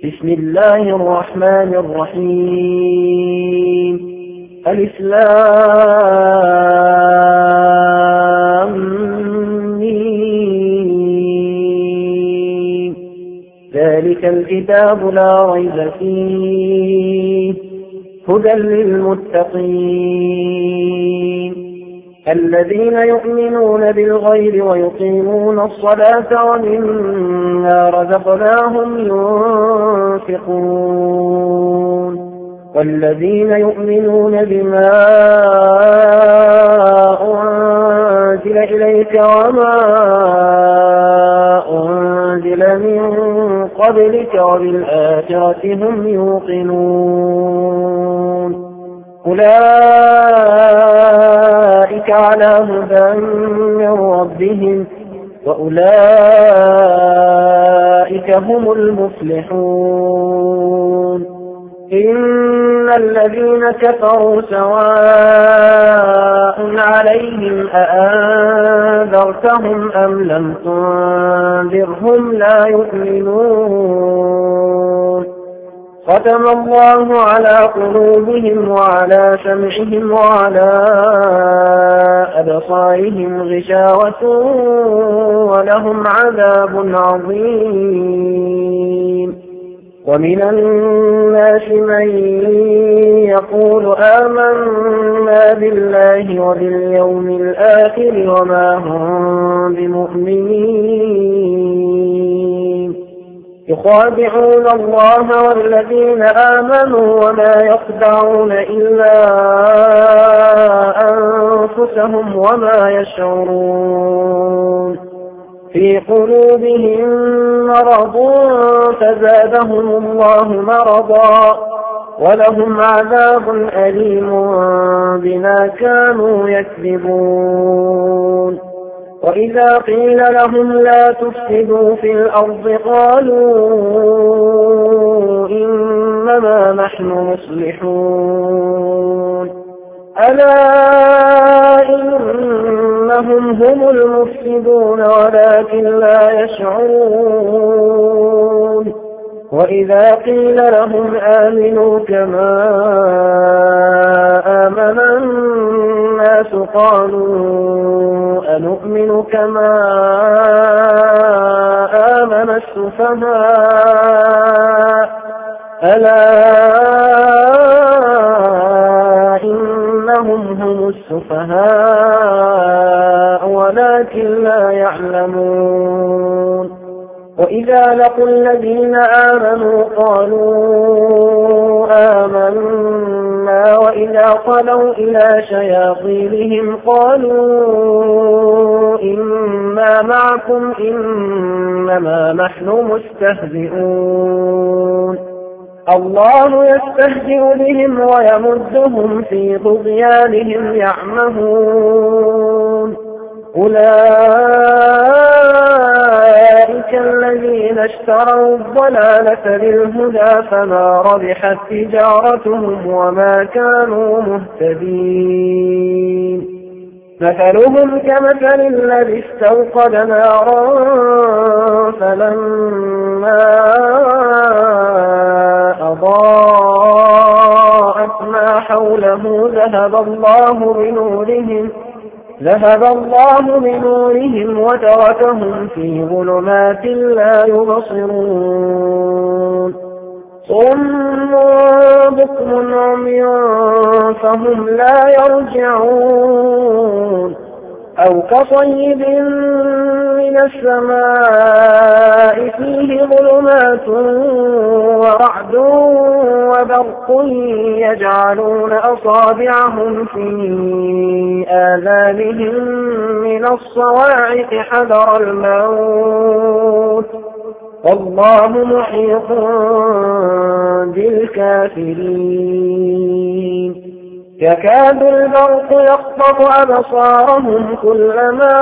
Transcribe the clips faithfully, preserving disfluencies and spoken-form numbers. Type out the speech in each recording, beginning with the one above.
بسم الله الرحمن الرحيم. ألف لام ميم. ذلك الكتاب لا ريب فيه هدى للمتقين الذين يؤمنون بالغيب ويقيمون الصلاة ومما رزقناهم ينفقون والذين يؤمنون بما أنزل إليك وما أنزل من قبلك وبالآخرة هم يوقنون أولئك على هدى من ربهم وأولئك هم المفلحون إن الذين كفروا سواء عليهم أأنذرتهم أم لم تنذرهم لا يؤمنون ختم الله على قلوبهم وعلى سمعهم وعلى أبصارهم غشاوة ولهم عذاب عظيم ومن الناس من يقول آمنا بالله وباليوم الآخر وما هم بمؤمنين يخادعون الله والذين آمنوا وما يخدعون إلا أنفسهم وما يشعرون في قلوبهم مرض فزادهم الله مرضا ولهم عذاب أليم بما كانوا يكذبون وإذا قيل لهم لا تفسدوا في الأرض قالوا إنما نحن مصلحون ألا إنهم هم المفسدون ولكن لا يشعرون وإذا قيل لهم آمنوا كما آمن الناس قالوا أنؤمن كما آمن السفهاء ألا إنهم هم السفهاء ولكن لا يعلمون وإذا لقوا الذين آمنوا قالوا آمنا وإذا خلوا إلى شياطينهم قالوا إنا معكم إنما نحن مستهزئون الله يستهزئ بهم ويمدهم في طغيانهم يعمهون أولئك الذين اشتروا الضلالة بالهدى فما ربحت تجارتهم وما كانوا مهتدين مثلهم كمثل الذي استوقد نارا فلما أضاءت ما حوله ذهب الله بنورهم ذهب الله بنورهم وتركهم في ظلمات لا يبصرون صم بكم عمي فهم لا يرجعون أو كصيب من السماء فيه ظلمات ورعد وبرق يجعلون أصابعهم في آذانهم من الصواعق حذر الموت والله محيط بالكافرين يكاد البرق يخطف أبصارهم كلما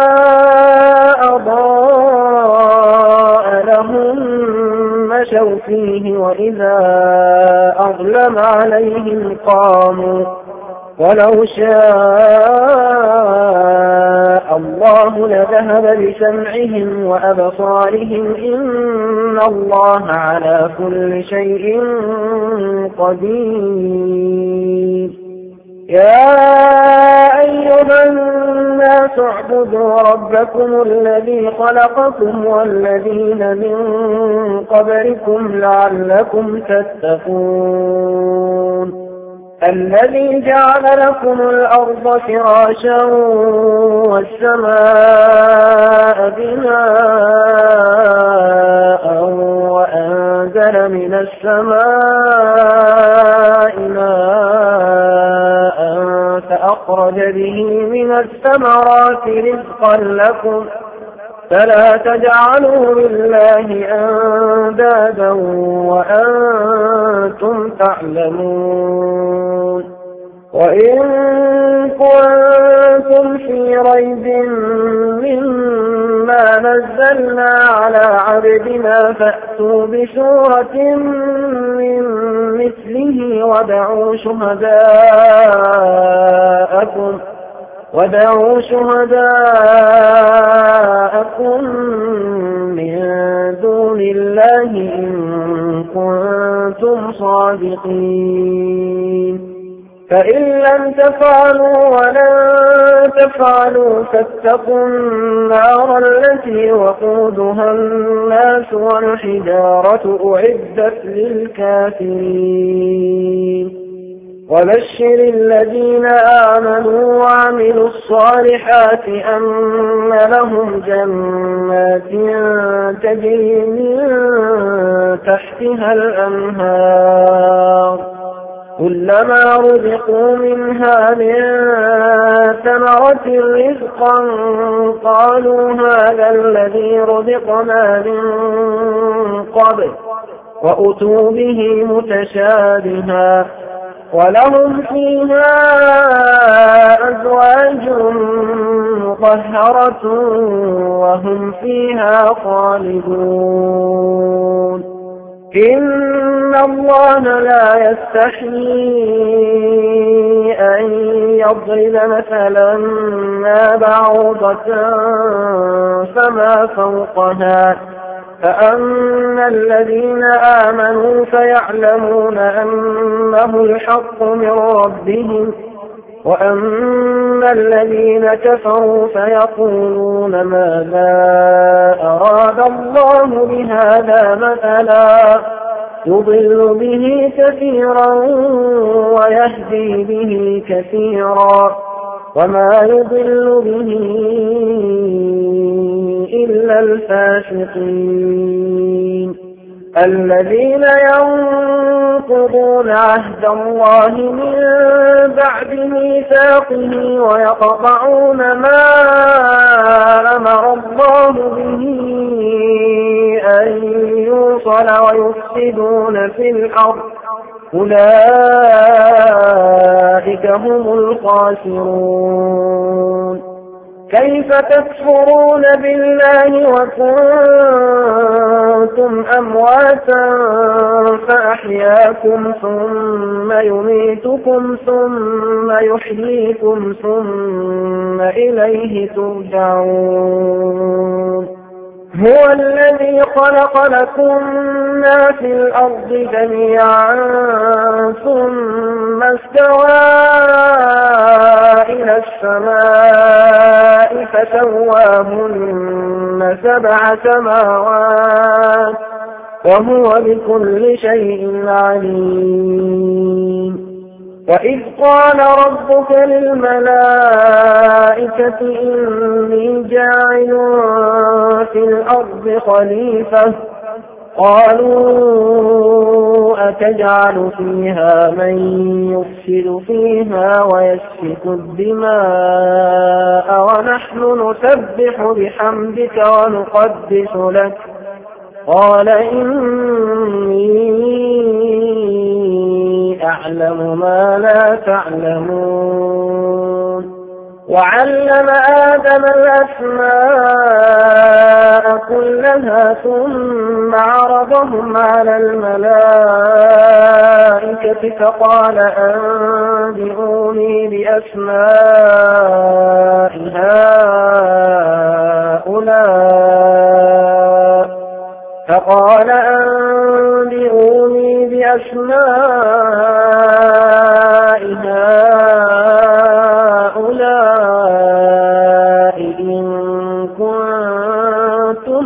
أضاء لهم مشوا فيه وإذا أظلم عليهم قاموا ولو شاء الله لذهب بسمعهم وأبصارهم إن الله على كل شيء قدير. يا أيها الناس اعبدوا ربكم الذي خلقكم والذين من قبلكم لعلكم تتقون الذي جعل لكم الأرض فراشا والسماء بناء وأنزل من السماء ماء فأخرج به من الثمرات رزقا لكم فلا تجعلوا لله أندادا وأنتم تعلمون. وإن كنتم في ريب مما نزلنا على عبدنا فأتوا بسورة من مثله وادعوا شهداءكم ودعوا شهداءكم من دون الله إن كنتم صادقين فإن لم تفعلوا ولن تفعلوا فاتقوا النار التي وقودها الناس والحجارة أعدت للكافرين. وبشر الذين آمنوا وعملوا الصالحات أن لهم جنات تجري من تحتها الأنهار كلما رزقوا منها من ثمرة رزقا قالوا هذا الذي رزقنا من قبل وأتوا به متشابها ولهم فيها أزواج مطهرة وهم فيها خالدون. إن الله لا يستحيي أن يضرب مثلا ما بعوضة فما فوقها فأما الذين آمنوا فيعلمون أنه الحق من ربهم وأما الذين كفروا فيقولون ماذا أراد الله بهذا مثلا يضل به كثيرا ويهدي به كثيرا وما يضل به إلا الفاسقين الذين ينقضون عهد الله من بعد ميثاقه ويقطعون ما أمر الله به أن يوصل ويفسدون في الأرض أولئك هم الخاسرون. كيف تكفرون بالله وكنتم أمواتا فأحياكم ثم يميتكم ثم يحييكم ثم إليه ترجعون. هو الذي خلق لكم ما في الأرض جميعا ثم استوى إلى السماء فسواهن سبع سماوات وهو بكل شيء عليم. وإذ قال ربك للملائكة إني جاعل في الأرض خليفة قالوا أتجعل فيها من يفسد فيها ويسفك الدماء ونحن نسبح بحمدك ونقدس لك قال إني أعلم ما لا تعلمون. وعلم آدم الأسماء كلها ثم عرضهم على الملائكة الملائكة فقال أنبئوني بأسماء هؤلاء فقال أنبئوني بأسماء هؤلاء إن كنتم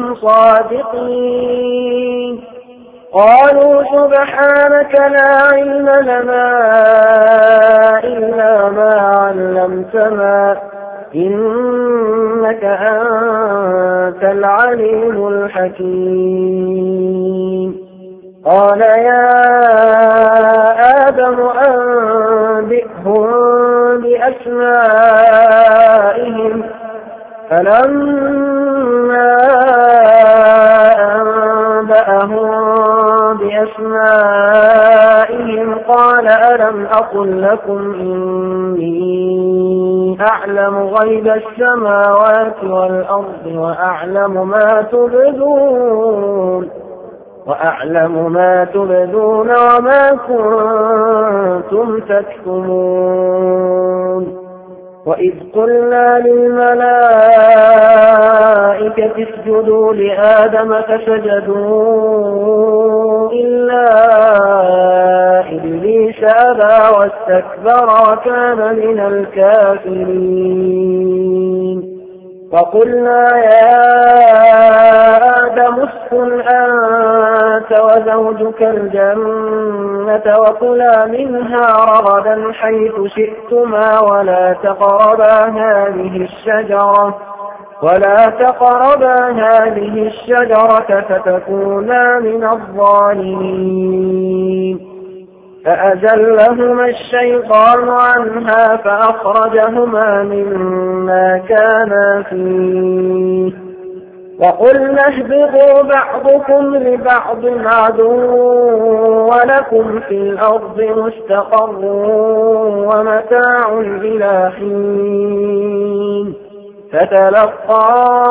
صادقين قالوا سبحانك لا علم لنا إلا ما علمتنا إنك أنت العليم الحكيم قال يا آدم أنبئهم بأسمائهم فلما أنبأهم بأسمائهم قال ألم أقل لكم إني أعلم غيب السماوات والأرض وأعلم ما تبدون وأعلم ما تبدون وما كنتم تكتمون وإذ قلنا للملائكة اسجدوا لآدم فسجدوا إلا إبليس أبى واستكبر وكان من الكافرين وقلنا يا آدم اسكن أنت وزوجك الجنة وكلا منها رغدا حيث شئتما ولا تقربا هذه الشجرة ولا تقربا هذه الشجرة فتكونا من الظالمين فأزلهما الشيطان عنها فأخرجهما مما كانا فيه وقلنا اهبطوا بعضكم لبعض عدو ولكم في الأرض مستقر ومتاع إلى حين فتلقى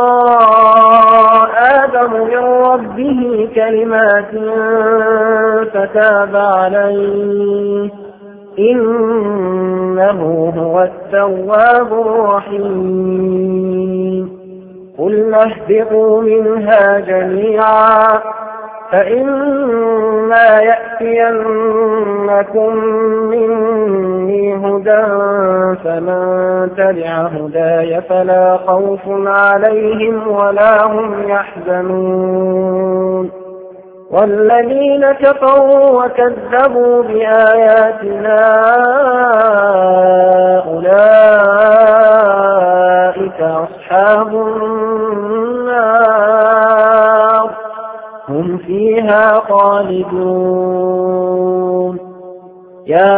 آدم من ربه كلمات فتاب عليه إنه هو التواب الرحيم قلنا اهبطوا منها جميعا فإما يأتينكم مني هدى فمن تبع هداي فلا خوف عليهم ولا هم يحزنون والذين كفروا وكذبوا بآياتنا أولئك أصحاب النار هم فيها خالدون يا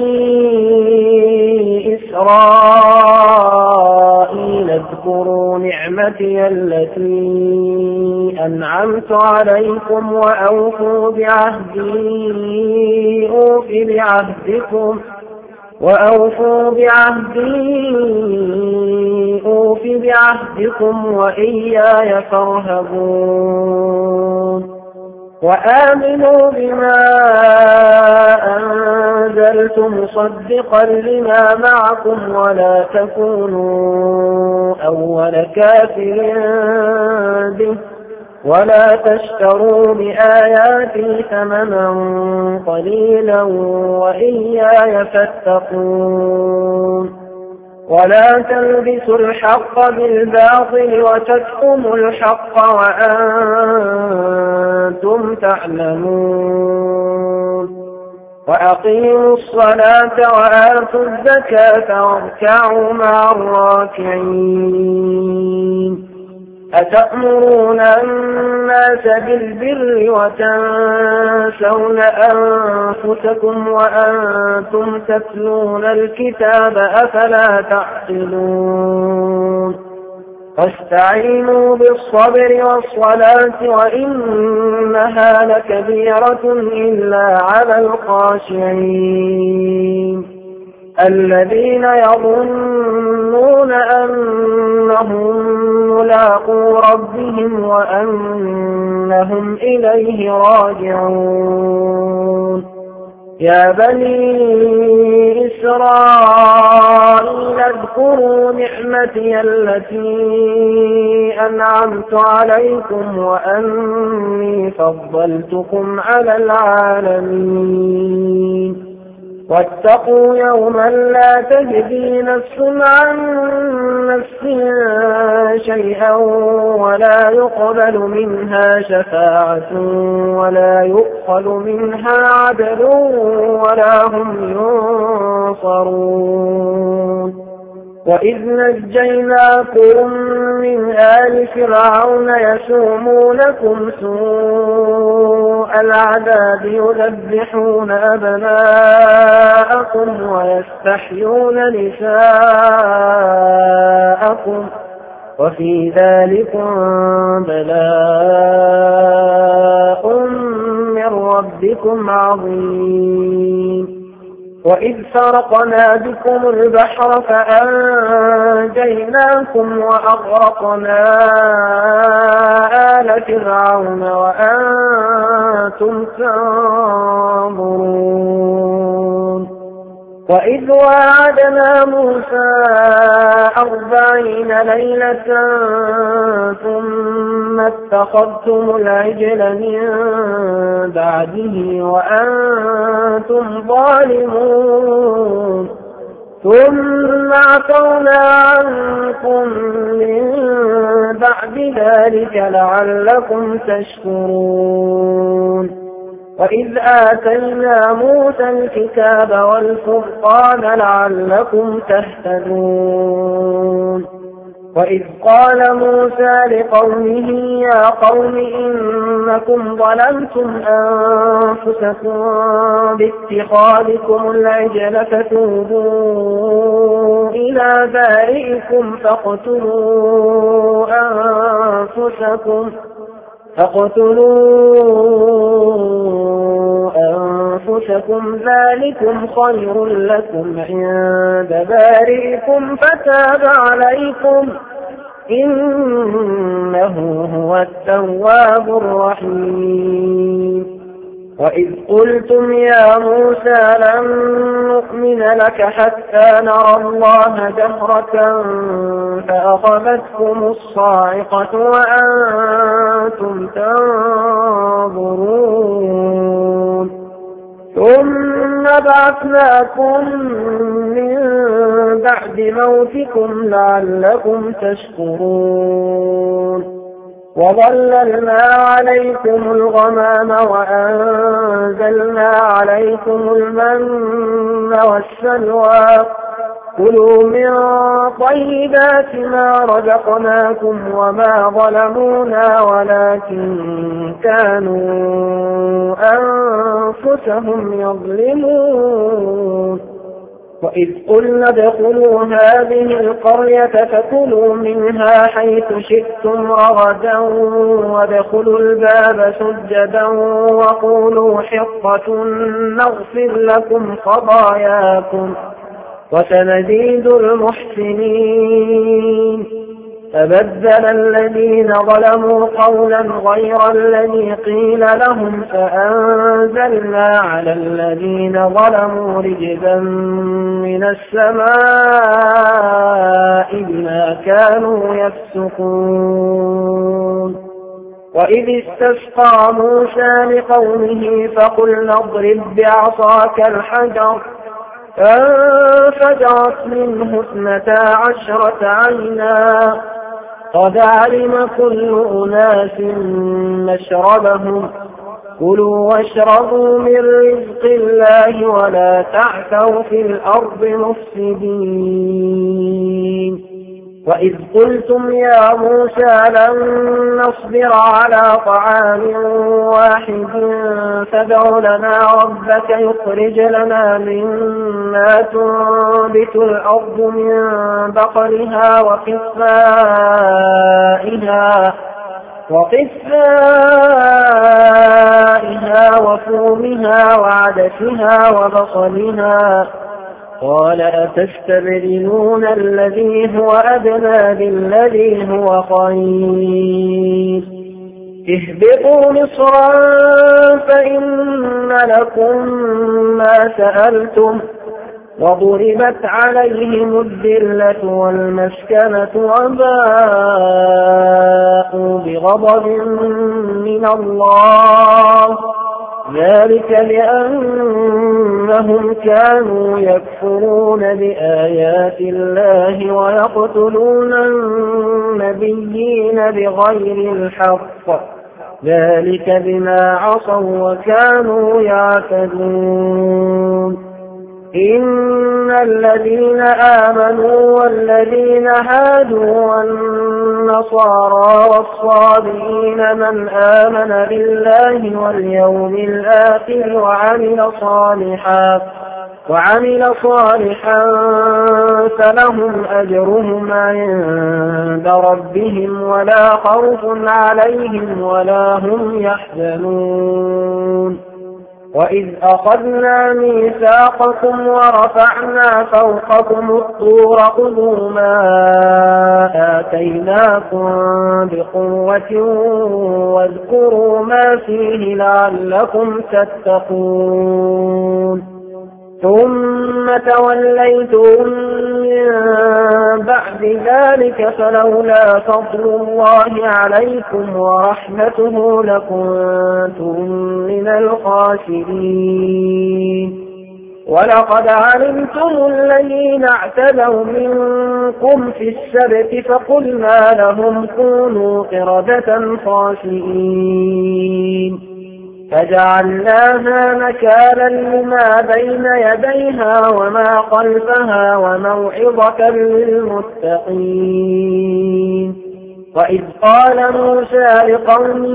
بني إسرائيل اذكروا نعمتي التي أنعمت عليكم وأوفوا بعهدي أوف بعهدكم وأوفوا بعهدي أوف بعهدكم وإياي فارهبون وآمنوا بما أنزلت مصدقا لما معكم ولا تكونوا أول كافر به ولا تشتروا بآياتي ثمنا قليلا وإياي فاتقون ولا تلبسوا الحق بالباطل وتكتموا الحق وأنتم تعلمون وأقيموا الصلاة وآتوا الزكاة واركعوا مع الراكعين أتأمرون الناس بالبر وتنسون أنفسكم وأنتم تتلون الكتاب أفلا تعقلون واستعينوا بالصبر والصلاة وإنها لكبيرة إلا على الخاشعين الذين يظنون أنهم ملاقو ربهم وأنهم إليه راجعون يا بني إسرائيل اذكروا نعمتي التي أنعمت عليكم وأني فضلتكم على العالمين واتقوا يوما لا تجزي نفس عن نفس شيئا ولا يقبل منها شفاعة ولا يؤخذ منها عدل ولا هم ينصرون وإذ نجيناكم من آل فرعون يسومونكم سوء العذاب يذبحون أبناءكم ويستحيون نساءكم وفي ذلكم بلاء من ربكم عظيم وإذ فرقنا بكم البحر فأنجيناكم وأغرقنا آل فرعون وأنتم تنظرون وإذ واعدنا موسى أربعين ليلة ثم اتخذتم العجل من بعده وأنتم ظالمون ثم عفونا عنكم من بعد ذلك لعلكم تشكرون وإذ آتينا موسى الكتاب والفرقان لعلكم تهتدون وإذ قال موسى لقومه يا قوم إنكم ظلمتم أنفسكم باتخاذكم العجل فتوبوا إلى بارئكم فاقتلوا أنفسكم فاقتلوا أنفسكم ذلكم خير لكم عند بارئكم فتاب عليكم إنه هو التواب الرحيم وإذ قلتم يا موسى لن نؤمن لك حتى نرى الله جهرة فأخذتكم الصاعقة وأنتم تنظرون ثم بعثناكم من بعد موتكم لعلكم تشكرون وظللنا عليكم الغمام وأنزلنا عليكم المن والسلوى كلوا من طيبات ما رزقناكم وما ظلمونا ولكن كانوا أنفسهم يظلمون وإذ قلنا ادخلوا هذه القرية فكلوا منها حيث شئتم رغدا وادخلوا الباب سجدا وقولوا حطة نغفر لكم خطاياكم وسنزيد المحسنين فبدل الذين ظلموا قولا غير الذي قيل لهم فأنزلنا على الذين ظلموا رجزا من السماء بما كانوا يفسقون وإذ استسقى موسى لقومه فقلنا اضرب بعصاك الحجر فانفجرت منه اثنتا عشرة عينا قد علم كل أناس مشربهم كلوا واشربوا من رزق الله ولا تعثوا في الأرض مفسدين وإذ قلتم يا موسى لن نصبر على طعام واحد فادع لنا ربك يخرج لنا مما تنبت الأرض من بقلها وقثائها وقثائها وفومها وعدسها وبصلها قال أتستبدلون الذي هو أدنى بالذي هو خير اهبطوا مصرا فإن لكم ما سألتم وضربت عليهم الذلة والمسكنة وباءوا بغضب من الله ذلك لأنهم كانوا يكفرون بآيات الله ويقتلون النبيين بغير الحق ذلك بما عصوا وكانوا يعتدون إن الذين آمنوا والذين هادوا والنصارى والصابئين من آمن بالله واليوم الآخر وعمل صالحا وعمل صالحا فلهم أجرهم عند ربهم ولا خوف عليهم ولا هم يحزنون وإذ أخذنا ميثاقكم ورفعنا فوقكم الطور خذوا ما آتيناكم بقوة واذكروا ما فيه لعلكم تتقون ثم توليتم من بعد ذلك فلولا فضل الله عليكم ورحمته لكنتم من الخاسرين ولقد علمتم الذين اعتدوا منكم في السبت فقلنا لهم كونوا قردة خاسئين فجعلناها نكالا لما بين يديها وما خلفها وموعظة للمتقين وإذ قال موسى لقومه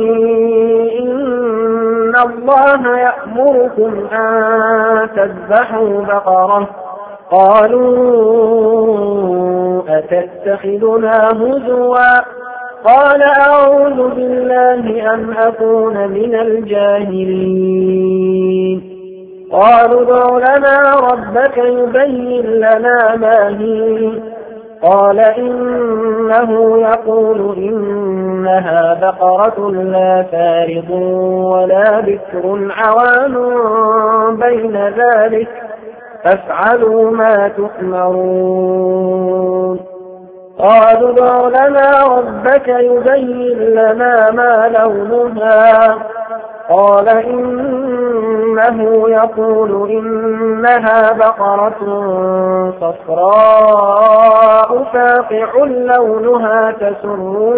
إن الله يأمركم أن تذبحوا بقرة قالوا أتتخذنا هزوا قال أعوذ بالله أن أكون من الجاهلين قالوا ادع لنا ربك يبين لنا ما هي قال إنه يقول إنها بقرة لا فارض ولا بكر عوان بين ذلك فافعلوا ما تؤمرون قالوا ادع لنا ربك يبين لنا ما لونها قال إنه يقول إنها بقرة صفراء فاقع لونها تسر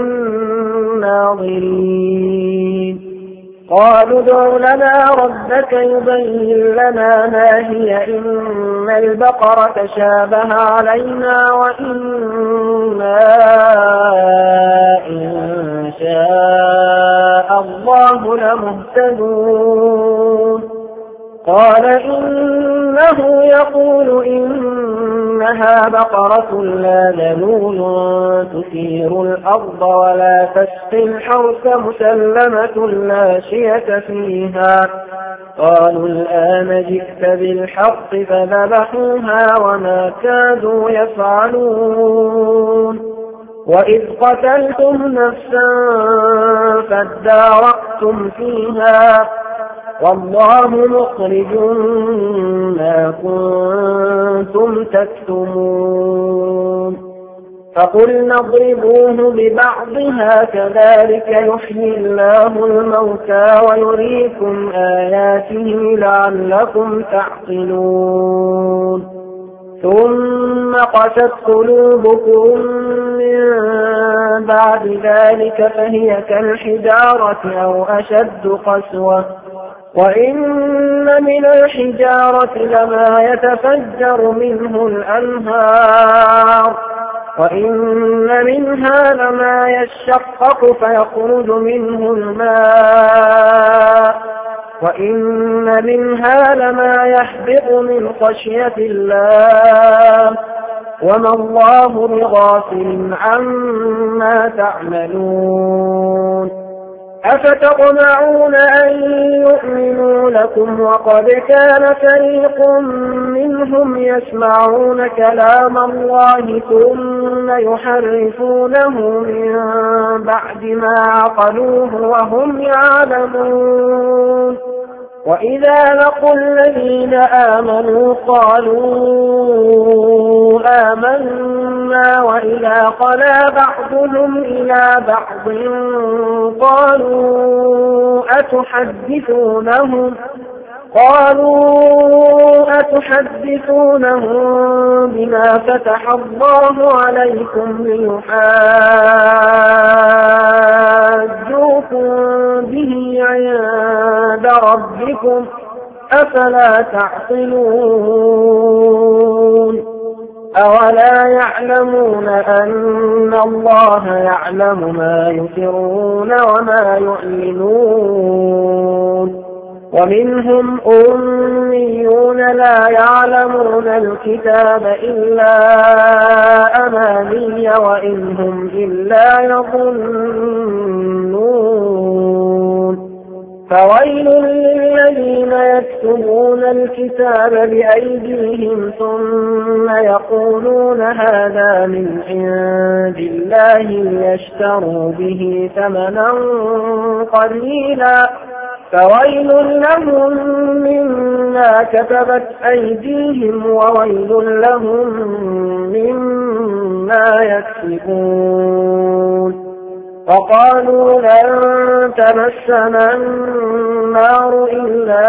الناظرين قالوا ادع لنا ربك يبين لنا ما هي إن البقرة شابه علينا وإنا إن شاء الله لمهتدون قال إنه يقول إنها بقرة لا ذلول تثير الأرض ولا تسقي الحرث مسلمة لا شية فيها قالوا الآن جئت بالحق فذبحوها وما كادوا يفعلون وإذ قتلتم نفسا فادارأتم فيها والله مخرج ما كنتم تكتمون فقلنا اضربوه ببعضها كذلك يحيي الله الموتى ويريكم آياته لعلكم تعقلون ثم قست قلوبكم من بعد ذلك فهي كالحجارة أو أشد قسوة وإن من الحجارة لما يتفجر منه الأنهار وإن منها لما يشقق فيخرج منه الماء وإن منها لما يهبط من خشية الله وما الله بغافل عما تعملون أفتطمعون أن يؤمنوا لكم وقد كان فريق منهم يسمعون كلام الله ثم يحرفونه من بعد ما عقلوه وهم يعلمون وإذا لقوا الذين آمنوا قالوا آمنا وإذا خلا بعضهم إلى بعض قالوا أتحدثونهم قالوا أتحدثونهم بما فتح الله عليكم ليحاجوكم به عند ربكم أفلا تعقلون أولا يعلمون أن الله يعلم ما يسرون وما يعلنون ومنهم أميون لا يعلمون الكتاب إلا أماني وإن هم إلا يظنون فويل للذين يكتبون الكتاب بأيديهم ثم يقولون هذا من عند الله ليشتروا به ثمنا قليلا فويل لهم مما كتبت أيديهم وويل لهم مما يكسبون وقالوا لن تمسنا النار إلا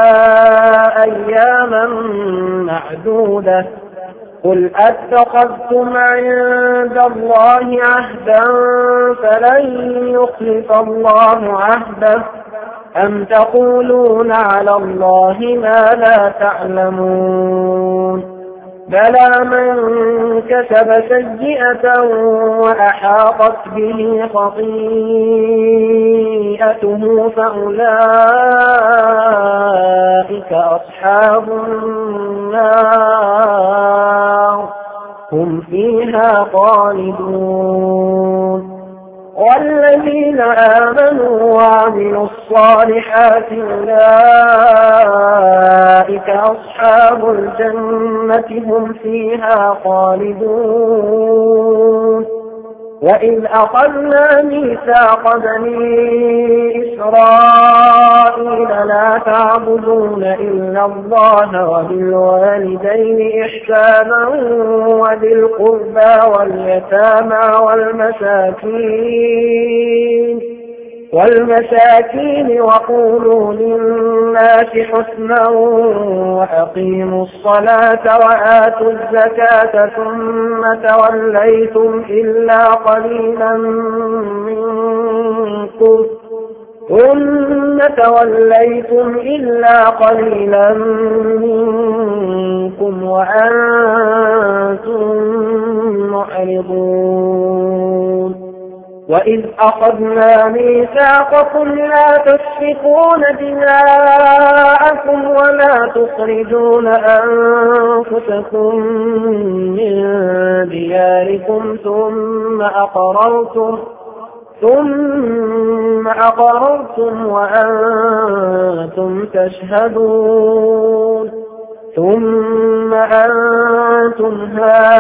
أياما معدودة قل أتخذتم عند الله عهدا فلن يخلف الله عهده أم تقولون على الله ما لا تعلمون بلى من كسب سيئة وأحاطت به خطيئته فأولئك أصحاب النار هم فيها خالدون والذين آمنوا وعملوا الصالحات أولئك أصحاب الجنة هم فيها خالدون وإذ أخذنا ميثاق بني إسرائيل لا تعبدون إلا الله وبالوالدين إحسانا وذي القربى واليتامى والمساكين والمساكين وقولوا للناس حسنا وأقيموا الصلاة وآتوا الزكاة ثم توليتم إلا قليلا منكم ثم توليتم إلا قليلا منكم وأنتم معرضون وإذ أخذنا ميثاقكم لا تسفكون دماءكم ولا تخرجون أنفسكم من دياركم ثم أقررتم ثم أقررتم وأنتم تشهدون ثم أنتم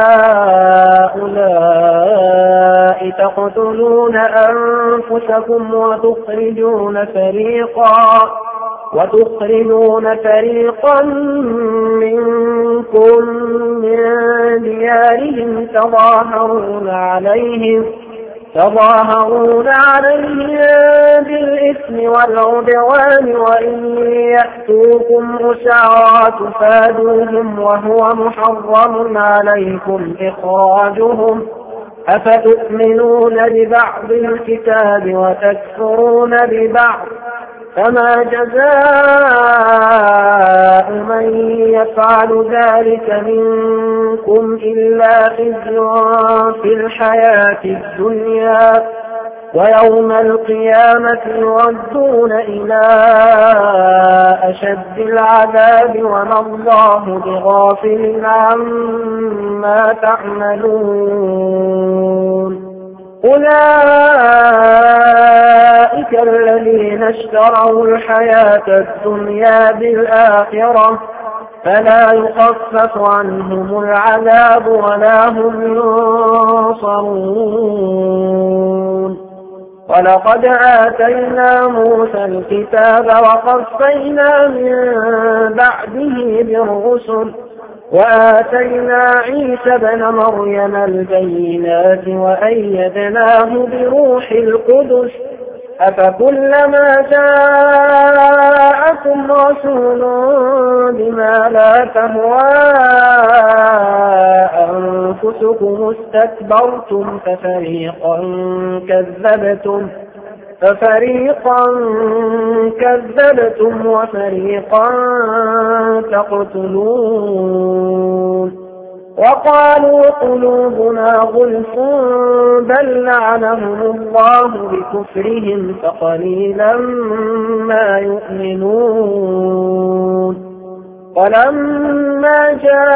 هؤلاء تقتلون أنفسكم وتخرجون فريقا وتخرجون فريقا منكم من ديارهم تظاهرون عليهم تظاهرون عليهم بالإثم والعدوان وإن يأتوكم أسارى تفادوهم وهو محرم عليكم إخراجهم أفتؤمنون ببعض الكتاب وتكفرون ببعض فما جزاء من يفعل ذلك منكم إلا خزي في الحياة الدنيا ويوم القيامة يردون إلى أشد العذاب وما الله بغافل عما تعملون أولئك الذين اشتروا الحياة الدنيا بالآخرة فلا يخفف عنهم العذاب ولا هم ينصرون. ولقد آتينا موسى الكتاب وقفينا من بعده بالرسل وآتينا عيسى بن مريم البينات وأيدناه بروح القدس أفكلما جاءكم رسول بما لا تهوى أنفسكم استكبرتم ففريقا كذبتم ففريقا كذبتم وفريقا تقتلون. وقالوا قلوبنا غلف بل لعنهم الله بكفرهم فقليلا ما يؤمنون. ولما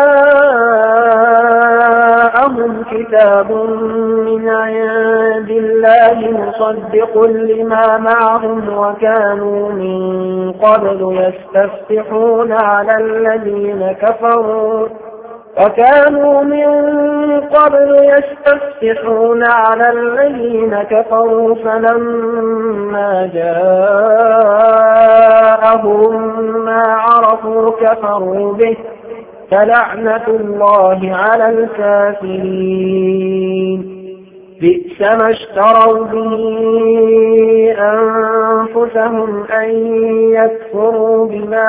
جاءهم كتاب من عند الله مصدق لما معهم وكانوا من قبل يستفتحون على الذين كفروا وكانوا من قبل يستفتحون على الذين كفروا فلما جاءهم ما عرفوا كفروا به فلعنة الله على الكافرين. بئس ما اشتروا به أنفسهم أن يكفروا بما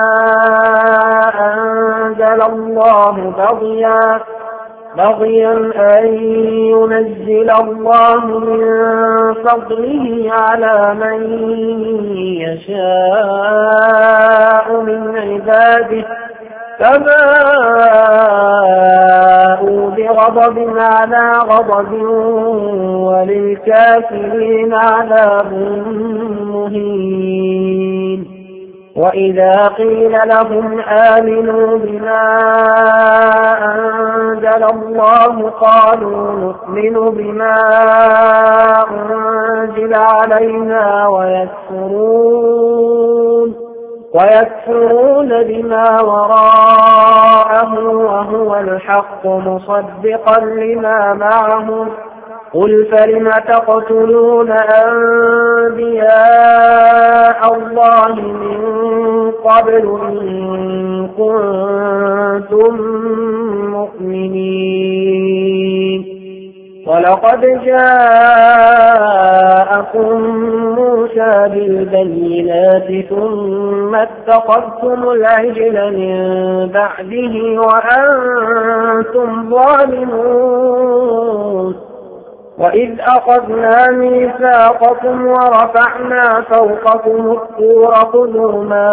أنزل الله بغيا بغيا أن ينزل الله من فضله على من يشاء من عباده فباءوا بغضب على غضب وللكافرين عذاب مهين. وإذا قيل لهم آمنوا بما أنزل الله قالوا نؤمن بما أنزل علينا ويكفرون ويكفرون بما وراءه وهو الحق مصدقا لما معهم قل فلم تقتلون أنبياء الله من قبل إن كنتم مؤمنين. ولقد جاءكم موسى بالبينات ثم اتخذتم العجل من بعده وأنتم ظالمون. وإذ أخذنا ميثاقكم ورفعنا فوقكم الطور خذوا ما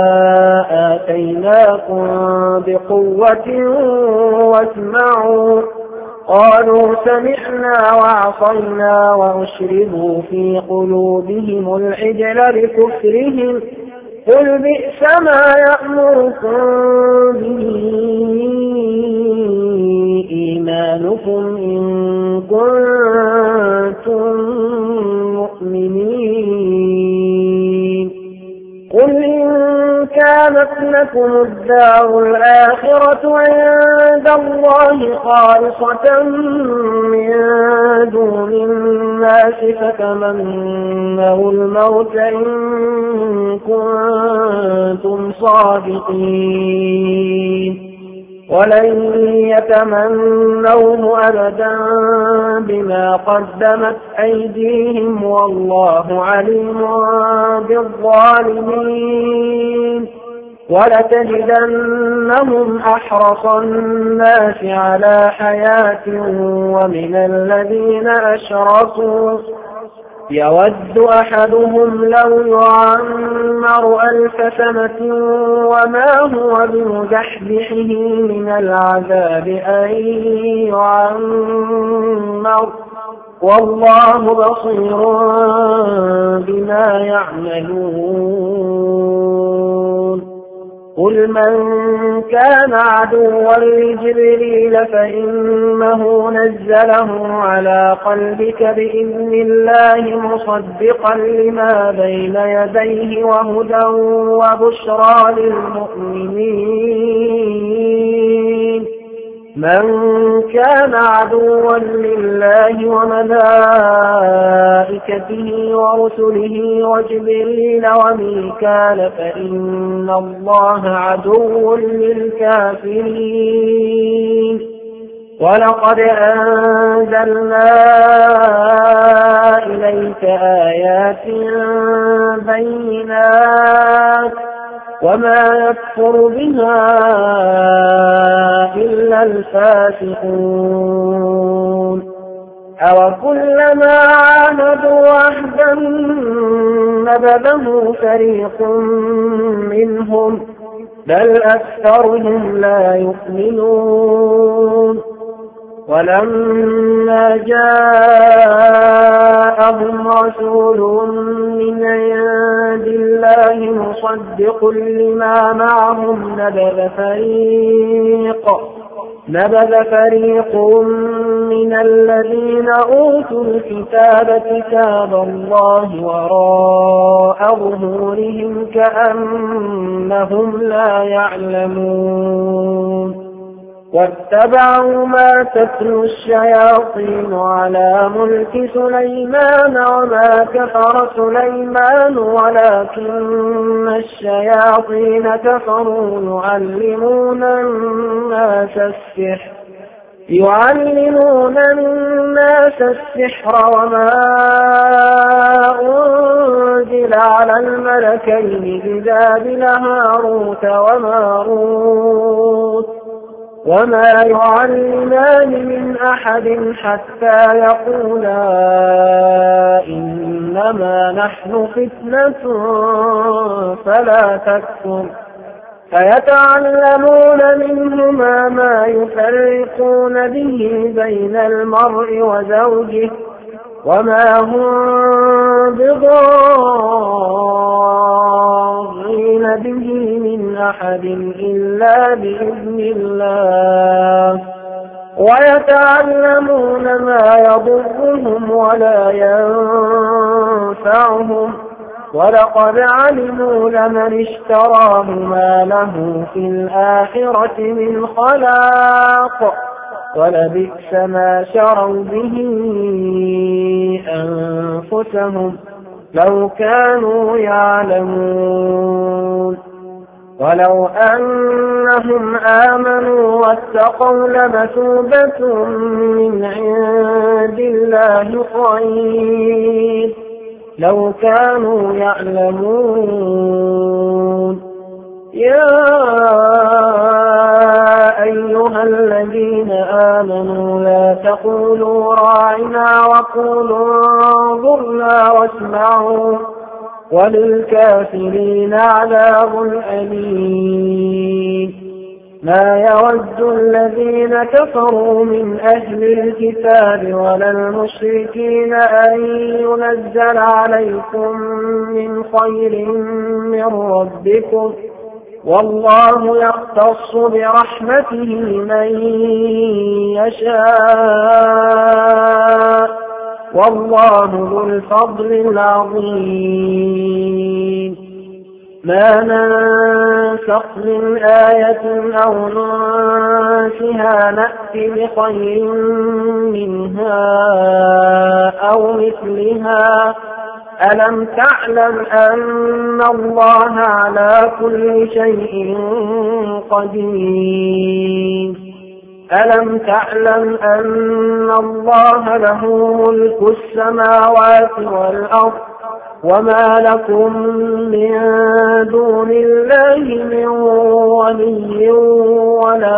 آتيناكم بقوة واسمعوا قالوا سمعنا وعصينا وأشربوا في قلوبهم العجل بكفرهم قل بئس ما يأمركم به إيمانكم إن كنتم مؤمنين. قل إن كانت لكم الدار الآخرة عند الله خالصة من دون الناس فتمنوا الموت إن كنتم صادقين ولن يتمنوه أبدا بما قدمت أيديهم والله عليم بالظالمين. ولتجدنهم أحرص الناس على حياة ومن الذين أشركوا يود أحدهم لو يعمر ألف سنة وما هو بمزحزحه من العذاب أن يعمر والله بصير بما يعملون. قل من كان عدوا لجبريل فإنه نزله على قلبك بإذن الله مصدقا لما بين يديه وهدى وبشرى للمؤمنين من كان عدوا لله وملائكته ورسله وجبريل وميكال فإن الله عدو للكافرين ولقد أنزلنا إليك آيات بينات وما يكفر بها إلا الفاسقون أوكلما عاهدوا عهدا نبذه فريق منهم بل أكثرهم لا يؤمنون ولما جاءهم رسول من عند الله مصدق لما معهم نبذ فريق نبذ فريق من الذين أوتوا الكتاب كتاب الله وراء ظهورهم كأنهم لا يعلمون واتبعوا ما تتلو الشياطين على ملك سليمان وما كفر سليمان ولكن الشياطين كفروا يعلمون الناس السحر يعلمون الناس السحر وما أنزل على الملكين ببابل هاروت وماروت وما يعلمان من أحد حتى يقولا إنما نحن فتنة فلا تكفر فيتعلمون منهما ما يفرقون به بين المرء وزوجه وما هم بضارين به من أحد إلا بإذن الله ويتعلمون ما يضرهم ولا ينفعهم ولقد علموا لمن اشتراه ما له في الآخرة من خلاق ولبئس ما شروا به أنفسهم لو كانوا يعلمون ولو أنهم آمنوا واتقوا لمثوبة من عند الله خير لو كانوا يعلمون يا أيها الذين آمنوا لا تقولوا راعنا وقولوا انظرنا واسمعوا وللكافرين عذاب أليم ما يود الذين كفروا من أهل الكتاب ولا المشركين أن ينزل عليكم من خير من ربكم والله يختص برحمته من يشاء والله ذو الفضل العظيم ما ننسخ من آية أو ننسها نأتي بخير منها أو مثلها ألم تعلم أن الله على كل شيء قدير ألم تعلم أن الله له ملك السماوات والأرض وما لكم من دون الله من ولي ولا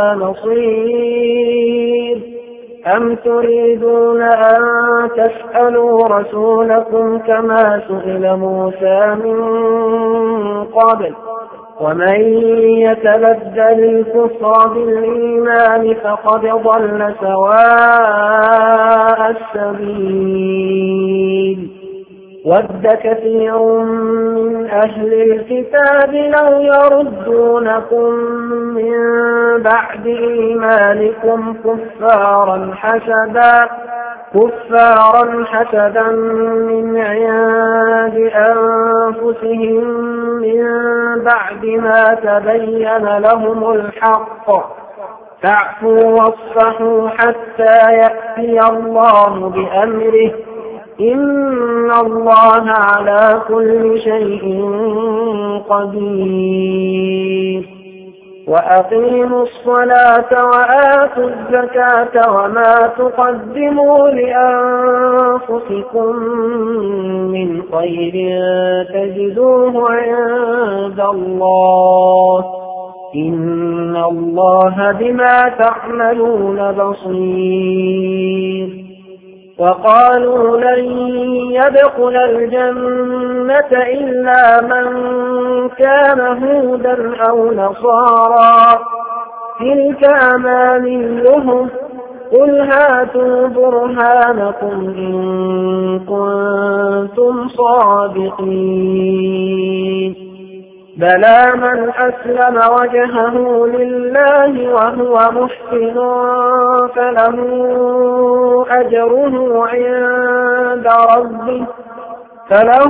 نصير أم تريدون أن تسألوا رسولكم كما سئل موسى من قبل ومن يتبدل الكفر بالإيمان فقد ضل سواء السبيل وَدَّ كَثِيرٌ مِّنْ أَهْلِ الْكِتَابِ لَوْ يَرُدُّونَكُم مِّن بَعْدِ إِيمَانِكُمْ كُفَّارًا حَسَدًا كُفَّارًا حَسَدًا مِّنْ عِندِ أَنفُسِهِم مِّن بَعْدِ مَا تَبَيَّنَ لَهُمُ الْحَقُّ فَاعْفُوا وَاصْفَحُوا حَتَّىٰ يَأْتِيَ اللَّهُ بِأَمْرِهِ إِنَّ اللَّهَ عَلَىٰ كُلِّ شَيْءٍ قَدِيرٌ وَأَقِيمُوا الصَّلَاةَ وَآتُوا الزَّكَاةَ وَمَا تُقَدِّمُوا لِأَنفُسِكُم مِّنْ خَيْرٍ تَجِدُوهُ عِندَ اللَّهِ إِنَّ اللَّهَ بِمَا تَعْمَلُونَ بَصِيرٌ وَقَالُوا لَن يَدْخُلَ الْجَنَّةَ إِلَّا مَن كَانَ هُودًا أَوْ نَصَارَىٰ تِلْكَ أَمَانِيُّهُمْ قُلْ هَاتُوا بُرْهَانَكُمْ إِن كُنتُمْ صَادِقِينَ بَلَىٰ مَنْ أَسْلَمَ وَجْهَهُ لِلَّهِ وَهُوَ مُحْسِنٌ فَلَهُ أَجْرُهُ عِندَ رَبِّهِ فَلَهُ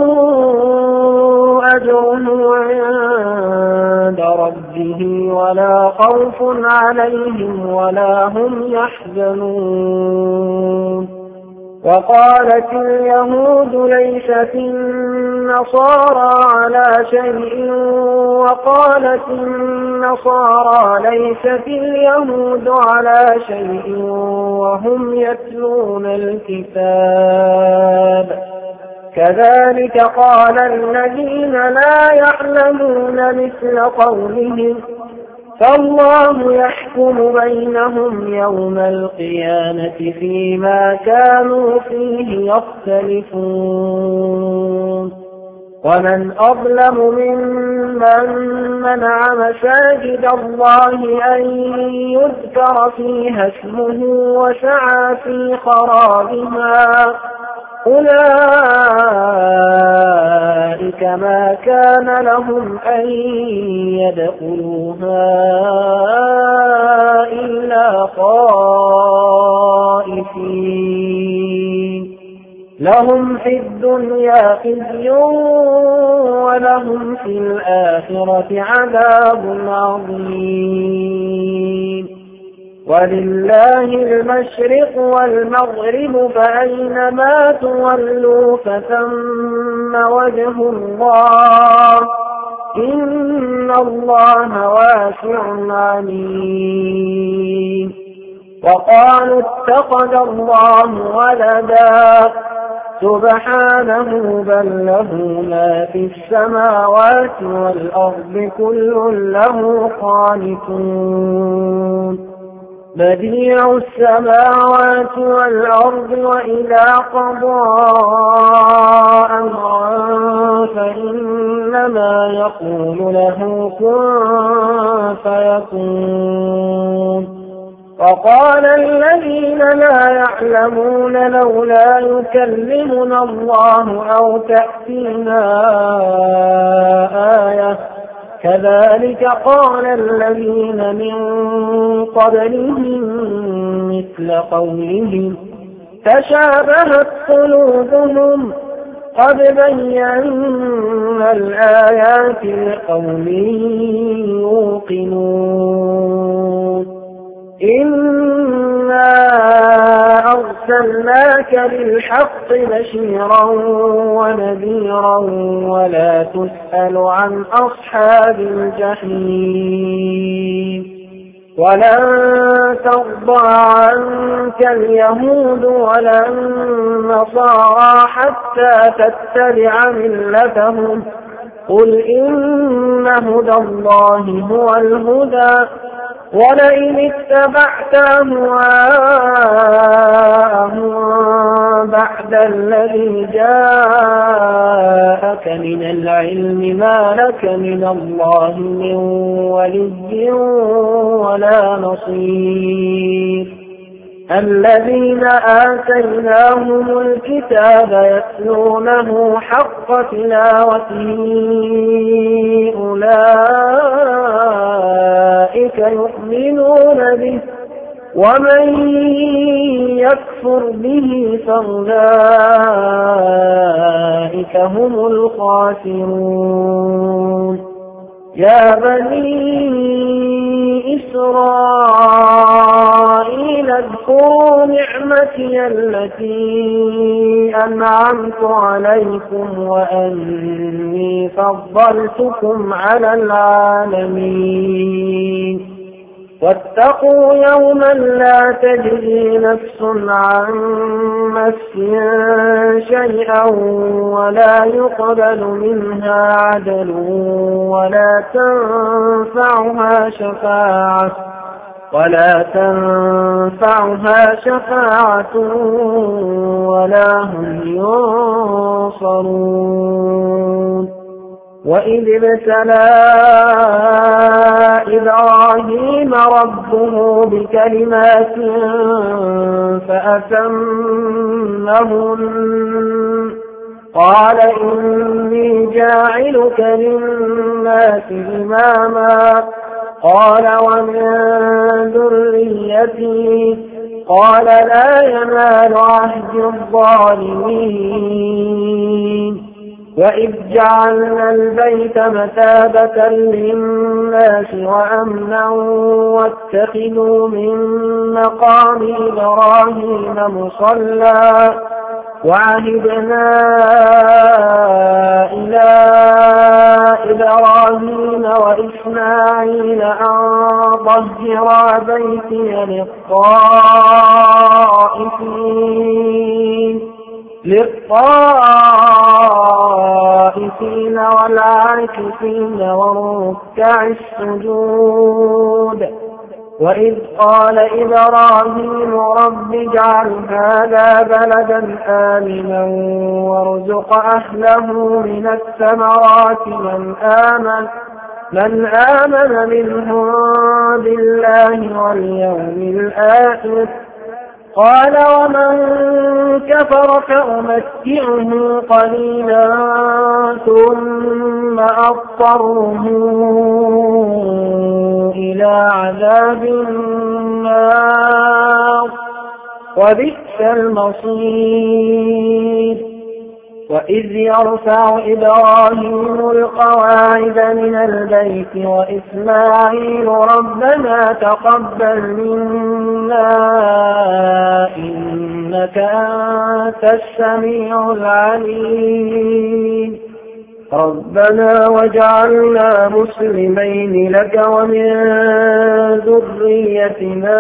أَجْرُهُ عِندَ رَبِّهِ وَلَا خَوْفٌ عَلَيْهِمْ وَلَا هُمْ يَحْزَنُونَ وَقَالَتِ الْيَهُودُ لَيْسَتِ النَّصَارَىٰ عَلَىٰ شَيْءٍ وَقَالَتِ النَّصَارَىٰ لَيْسَتِ الْيَهُودُ عَلَىٰ شَيْءٍ وَهُمْ يَتْلُونَ الْكِتَابَ كَذَلِكَ قَالَ الَّذِينَ لَا يَعْلَمُونَ مِثْلَ قَوْلِهِمْ فَاللَّهُ يَحْكُمُ بَيْنَهُمْ يَوْمَ الْقِيَامَةِ فِيمَا كَانُوا فِيهِ يَخْتَلِفُونَ وَمَنْ أَظْلَمُ مِمَّن مَّنَعَ مَسَاجِدَ اللَّهِ أَن يُذْكَرَ فِيهَا اسْمُهُ وَسَعَىٰ فِي خَرَابِهَا أُولَٰئِكَ مَا كَانَ لَهُمْ أَن يَدْخُلُوهَا إِلَّا خَائِفِينَ لَهُمْ فِي الدُّنْيَا خِزْيٌ وَلَهُمْ في الْآخِرَةِ عَذَابٌ عَظِيمٌ وَلِلَّهِ الْمَشْرِقُ وَالْمَغْرِبُ فَأَيْنَمَا تُوَلُّوا فَثَمَّ وَجْهُ اللَّهِ إِنَّ اللَّهَ وَاسِعٌ عَلِيمٌ وَقَالُوا اتَّخَذَ اللَّهُ وَلَدًا سُبْحَانَهُ بَل لَّهُ مَا فِي السَّمَاوَاتِ وَالْأَرْضِ كُلٌّ لَّهُ قَانِتُونَ بَدِيعُ السَّمَاوَاتِ وَالْأَرْضِ وَإِذَا قَضَىٰ أَمْرًا فَإِنَّمَا يَقُولُ لَهُ كُن فَيَكُونُ وَقَالَ الَّذِينَ لَا يَعْلَمُونَ لَوْلَا يُكَلِّمُنَا اللَّهُ أَوْ تَأْتِينَا آيَةٌ كَذَلِكَ قَالَ الَّذِينَ مِن قَبْلِهِم مِّثْلَ قَوْلِهِمْ تَشَابَهَتْ قُلُوبُهُمْ قَدْ بَيَّنَّا الْآيَاتِ لِقَوْمٍ يُوقِنُونَ إِنَّا أَرْسَلْنَاكَ بِالْحَقِّ بَشِيرًا وَنَذِيرًا وَلَا تُسْأَلُ عَنْ أَصْحَابِ الْجَحِيمِ وَلَن تَرْضَىٰ عَنكَ الْيَهُودُ وَلَا النَّصَارَىٰ حَتَّىٰ تَتَّبِعَ مِلَّتَهُمْ قُلْ إِنَّ هُدَى اللَّهِ هُوَ الْهُدَىٰ وَلَئِنِ اتَّبَعْتَ أَهْوَاءَهُم بَعْدَ الَّذِي جَاءَكَ مِنَ الْعِلْمِ مَا لَكَ مِنَ اللَّهِ مِن وَلِيٍّ وَلَا نَصِيرٍ الذين آتيناهم الكتاب يتلونه حق تلاوته أولئك يؤمنون به ومن يكفر به فأولئك هم الخاسرون يا بني إسرائيل اذكروا نعمتي التي أنعمت عليكم وأني فضلتكم على العالمين واتقوا يوما لا تجزي نفس عن نفس شيئا ولا يقبل منها عدل ولا تنفعها شفاعة ولا تنفعها شفاعة ولا هم ينصرون وإذ ابتلى إبراهيم ربه بكلمات فأتمهن قال إني جاعلك للناس إماما قال ومن ذريتي قال لا ينال عهد الظالمين وإذ جعلنا البيت مثابة للناس وأمنا واتخذوا من مقام إبراهيم مصلى وعهدنا إلى إبراهيم وإسماعيل أن طهرا بيتي للطائفين للطائفين والعاكفين والركع السجود وإذ قال إبراهيم رب اجعل هذا بلدا آمنا وارزق أهله من الثمرات من آمن من آمن منهم بالله واليوم الآخر قال ومن كفر فأمتعه قليلا ثم أضطره إلى عذاب النار وبئس المصير وإذ يرفع إبراهيم القواعد من البيت وإسماعيل ربنا تقبل منا إنك أنت السميع العليم ربنا وجعلنا مسلمين لك ومن ذريتنا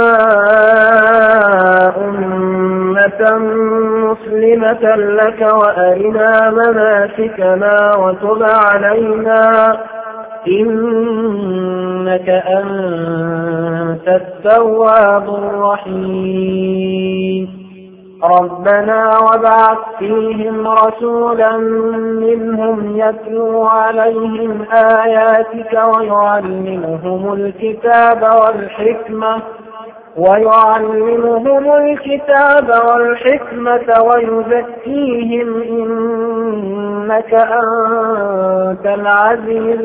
أمة مسلمة لك وأرنا مناسكنا وتب علينا إنك أنت التواب الرحيم ربنا وابعث فيهم رسولا منهم يتلو عليهم آياتك ويعلمهم الكتاب والحكمة ويعلمهم الكتاب والحكمة ويزكيهم إنك أنت العزيز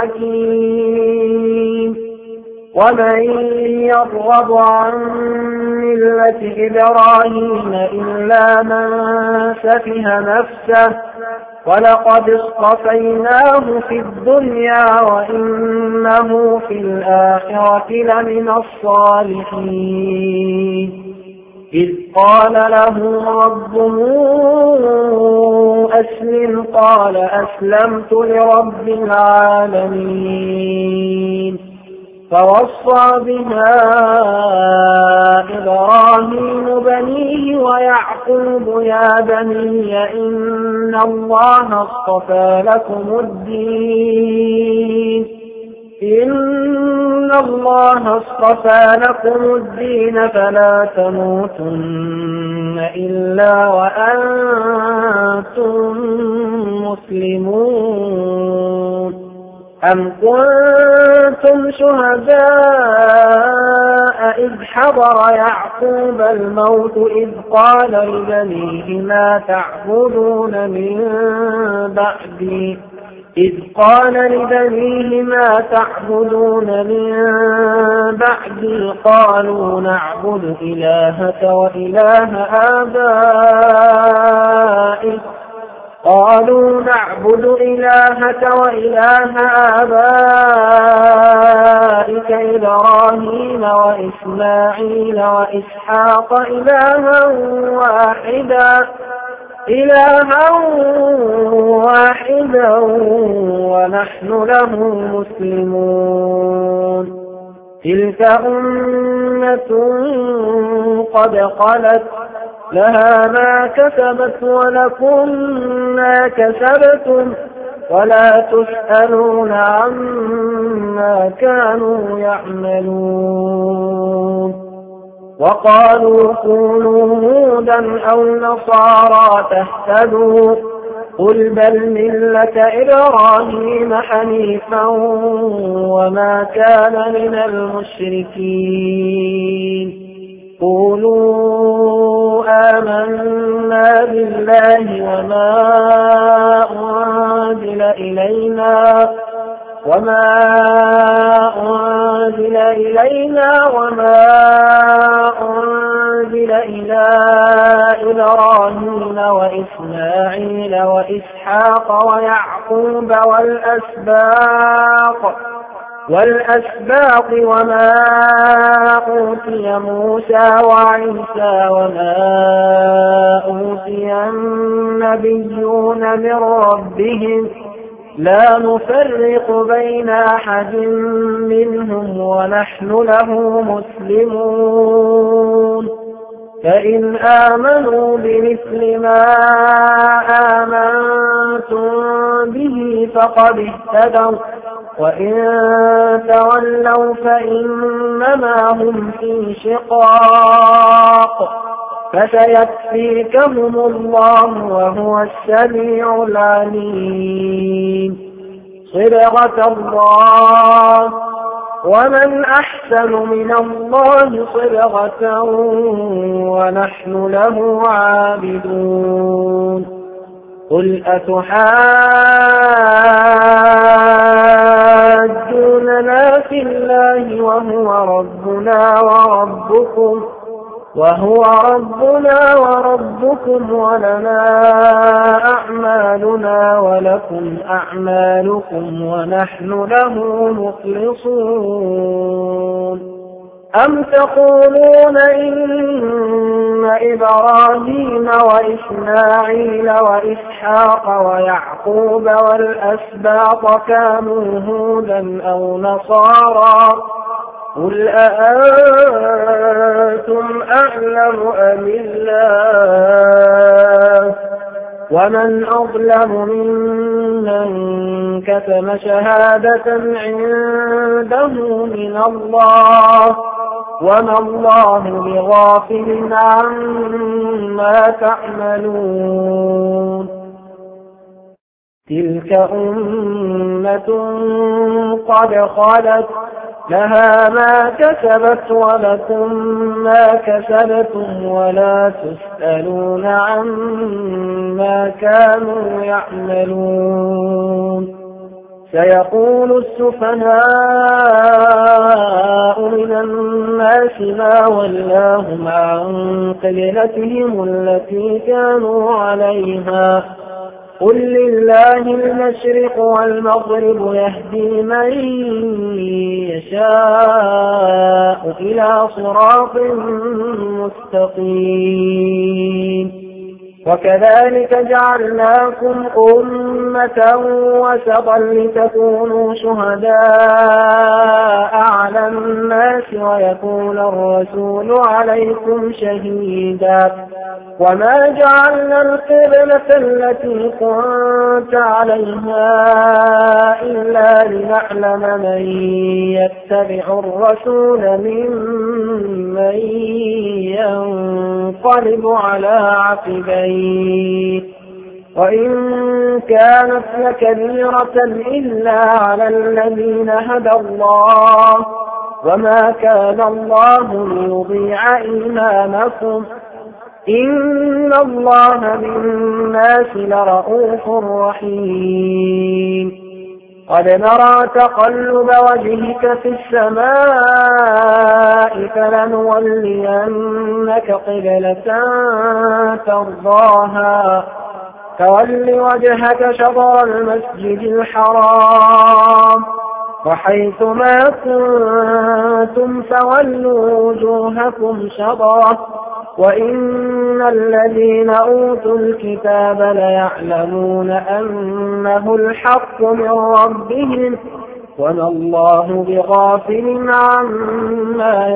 الحكيم ومن يرغب عن ملة إبراهيم إلا من سفه نفسه ولقد اصطفيناه في الدنيا وإنه في الآخرة لمن الصالحين إذ قال له ربه أسلم قال أسلمت لرب العالمين فوصى بها إبراهيم بنيه ويعقوب يا بني إن الله اصطفى لكم الدين إن الله اصطفى لكم الدين فلا تموتن إلا وأنتم مسلمون أم كنتم شهداء إذ حضر يعقوب الموت إذ قال لبنيه ما تعبدون من بعدي إذ قال لبنيه ما تعبدون من بعدي قالوا نعبد إلهك وإله آبائك قالوا نعبد إلهك وإله آبائك إبراهيم وإسماعيل وإسحاق إلها واحدا إلها واحدا ونحن له مسلمون تلك أمة قد خلت لها ما كسبت ولكم ما كسبتم ولا تسألون عما كانوا يعملون وقالوا كونوا هودا أو نصارى تهتدوا قل بل ملة إبراهيم حنيفا وما كان من المشركين قولوا آمنا بالله وما أنزل إلينا وما أنزل إلينا وما أنزل إلى إبراهيم وإسماعيل وإسحاق ويعقوب والأسباط والأسباط وما أوتي موسى وعيسى وما أوتي النبيون من ربهم لا نفرق بين أحد منهم ونحن له مسلمون فإن آمنوا بمثل ما آمنتم به فقد اهتدوا وإن تولوا فإنما هم في شقاق فسيكفيكهم الله وهو السميع العليم صبغة الله ومن أحسن من الله صبغة ونحن له عابدون قل أتحاجوننا في الله وهو ربنا وربكم وهو ربنا وربكم ولنا أعمالنا ولكم أعمالكم ونحن له مخلصون أم تقولون إن إبراهيم وإسماعيل وإسحاق ويعقوب والأسباط كانوا هودا أو نصارى قل أأنتم أعلم أم الله ومن أظلم ممن كتم شهادة عنده من الله وما الله بغافل عما تعملون تلك أمة قد خلت لها ما كسبت ولكم ما كسبتم ولا تسألون عما كانوا يعملون سيقول السفهاء من الناس ما ولاهم عن قبلتهم التي كانوا عليها قل لله المشرق والمغرب يهدي من يشاء إلى صراط مستقيم وكذلك جعلناكم أمة وسطا لتكونوا شهداء على الناس ويكون الرسول عليكم شهيدا وما جعلنا القبلة التي كنت عليها إلا لنعلم من يتبع الرسول ممن ينقلب على عقبيه وإن كانت لكبيرة إلا على الذين هدى الله وما كان الله ليضيع إيمانكم إن الله بالناس لرءوف رحيم قد نرى تقلب وجهك في السماء فلنولينك قبلة ترضاها فول وجهك شطر المسجد الحرام وحيث ما كنتم فولوا وجوهكم شطره وإن الذين أوتوا الكتاب ليعلمون أنه الحق من ربهم وما الله بغافل عما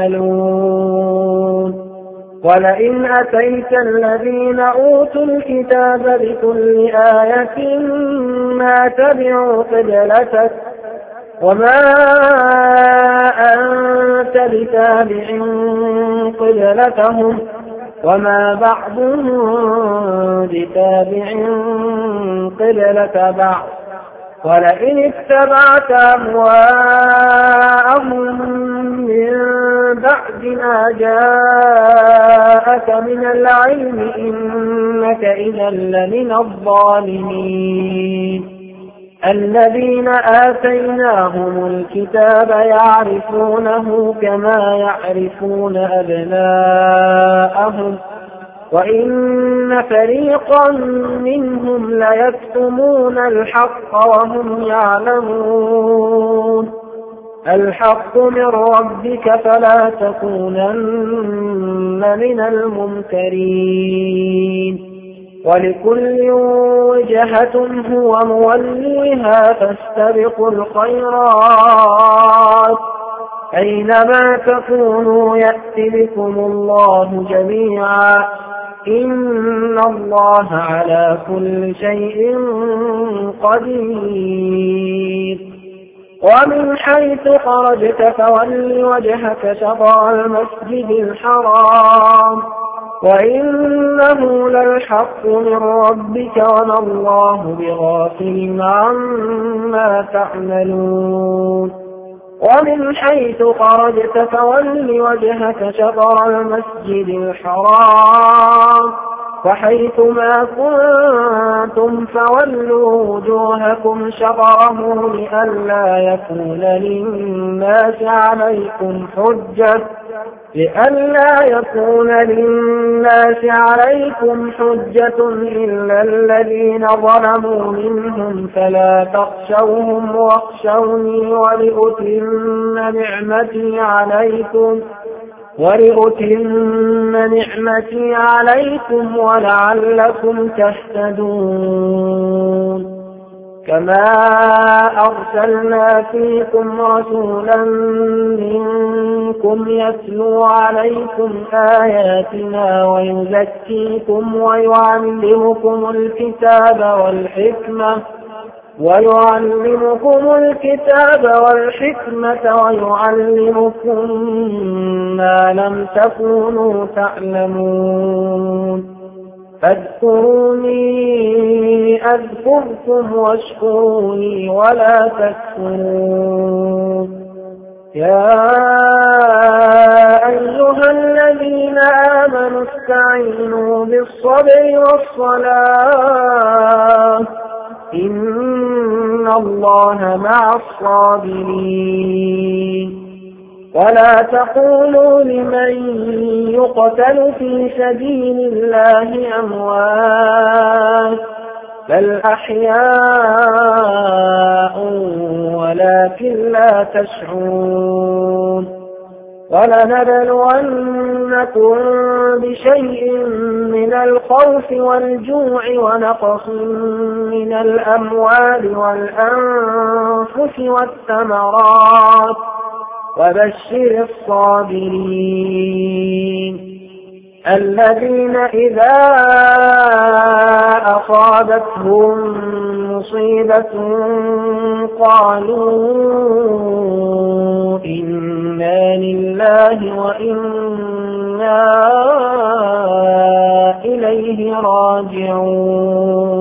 يعملون ولئن أتيت الذين أوتوا الكتاب بكل آية ما تبعوا قبلتك وما أنت بتابع قبلتهم وما بعضهم بتابع قبلة بعض ولئن اتبعت أهواءهم من بعد ما جاءك من العلم إنك إذا لمن الظالمين الذين آتيناهم الكتاب يعرفونه كما يعرفون أبناءهم وإن فريقا منهم ليكتمون الحق وهم يعلمون الحق من ربك فلا تكونن من الممترين ولكل وجهة هو موليها فاستبقوا الخيرات أينما تكونوا يأتي بكم الله جميعا إن الله على كل شيء قدير ومن حيث خرجت فول وجهك شطر المسجد الحرام وإنه للحق من ربك وما الله بغافل عما تعملون ومن حيث خرجت فول وجهك شطر المسجد الحرام وحيث ما كنتم فولوا وجوهكم شطره لئلا يكون للناس عليكم حجة لئلا يكون للناس عليكم حجة إلا الذين ظلموا منهم فلا تخشوهم واخشوني ولأتم نعمتي عليكم ولأتم نعمتي عليكم ولعلكم تهتدون كما أرسلنا فيكم رسولا منكم يتلو عليكم آياتنا ويزكيكم ويعلمكم الكتاب والحكمة ويعلمكم الكتاب والحكمة ويعلمكم ما لم تكونوا تعلمون فاذكروني أذكركم واشكروني ولا تكفرون يا أيها الذين آمنوا استعينوا بالصبر والصلاة إن الله مع الصابرين ولا تقولوا لمن يقتل في سبيل الله أموات بل أحياء ولكن لا تشعرون ولنبلونكم بشيء من الخوف والجوع ونقص من الأموال والأنفس والثمرات وبشر الصابرين الذين إذا أصابتهم مصيبة قالوا إنا لله وإنا إليه راجعون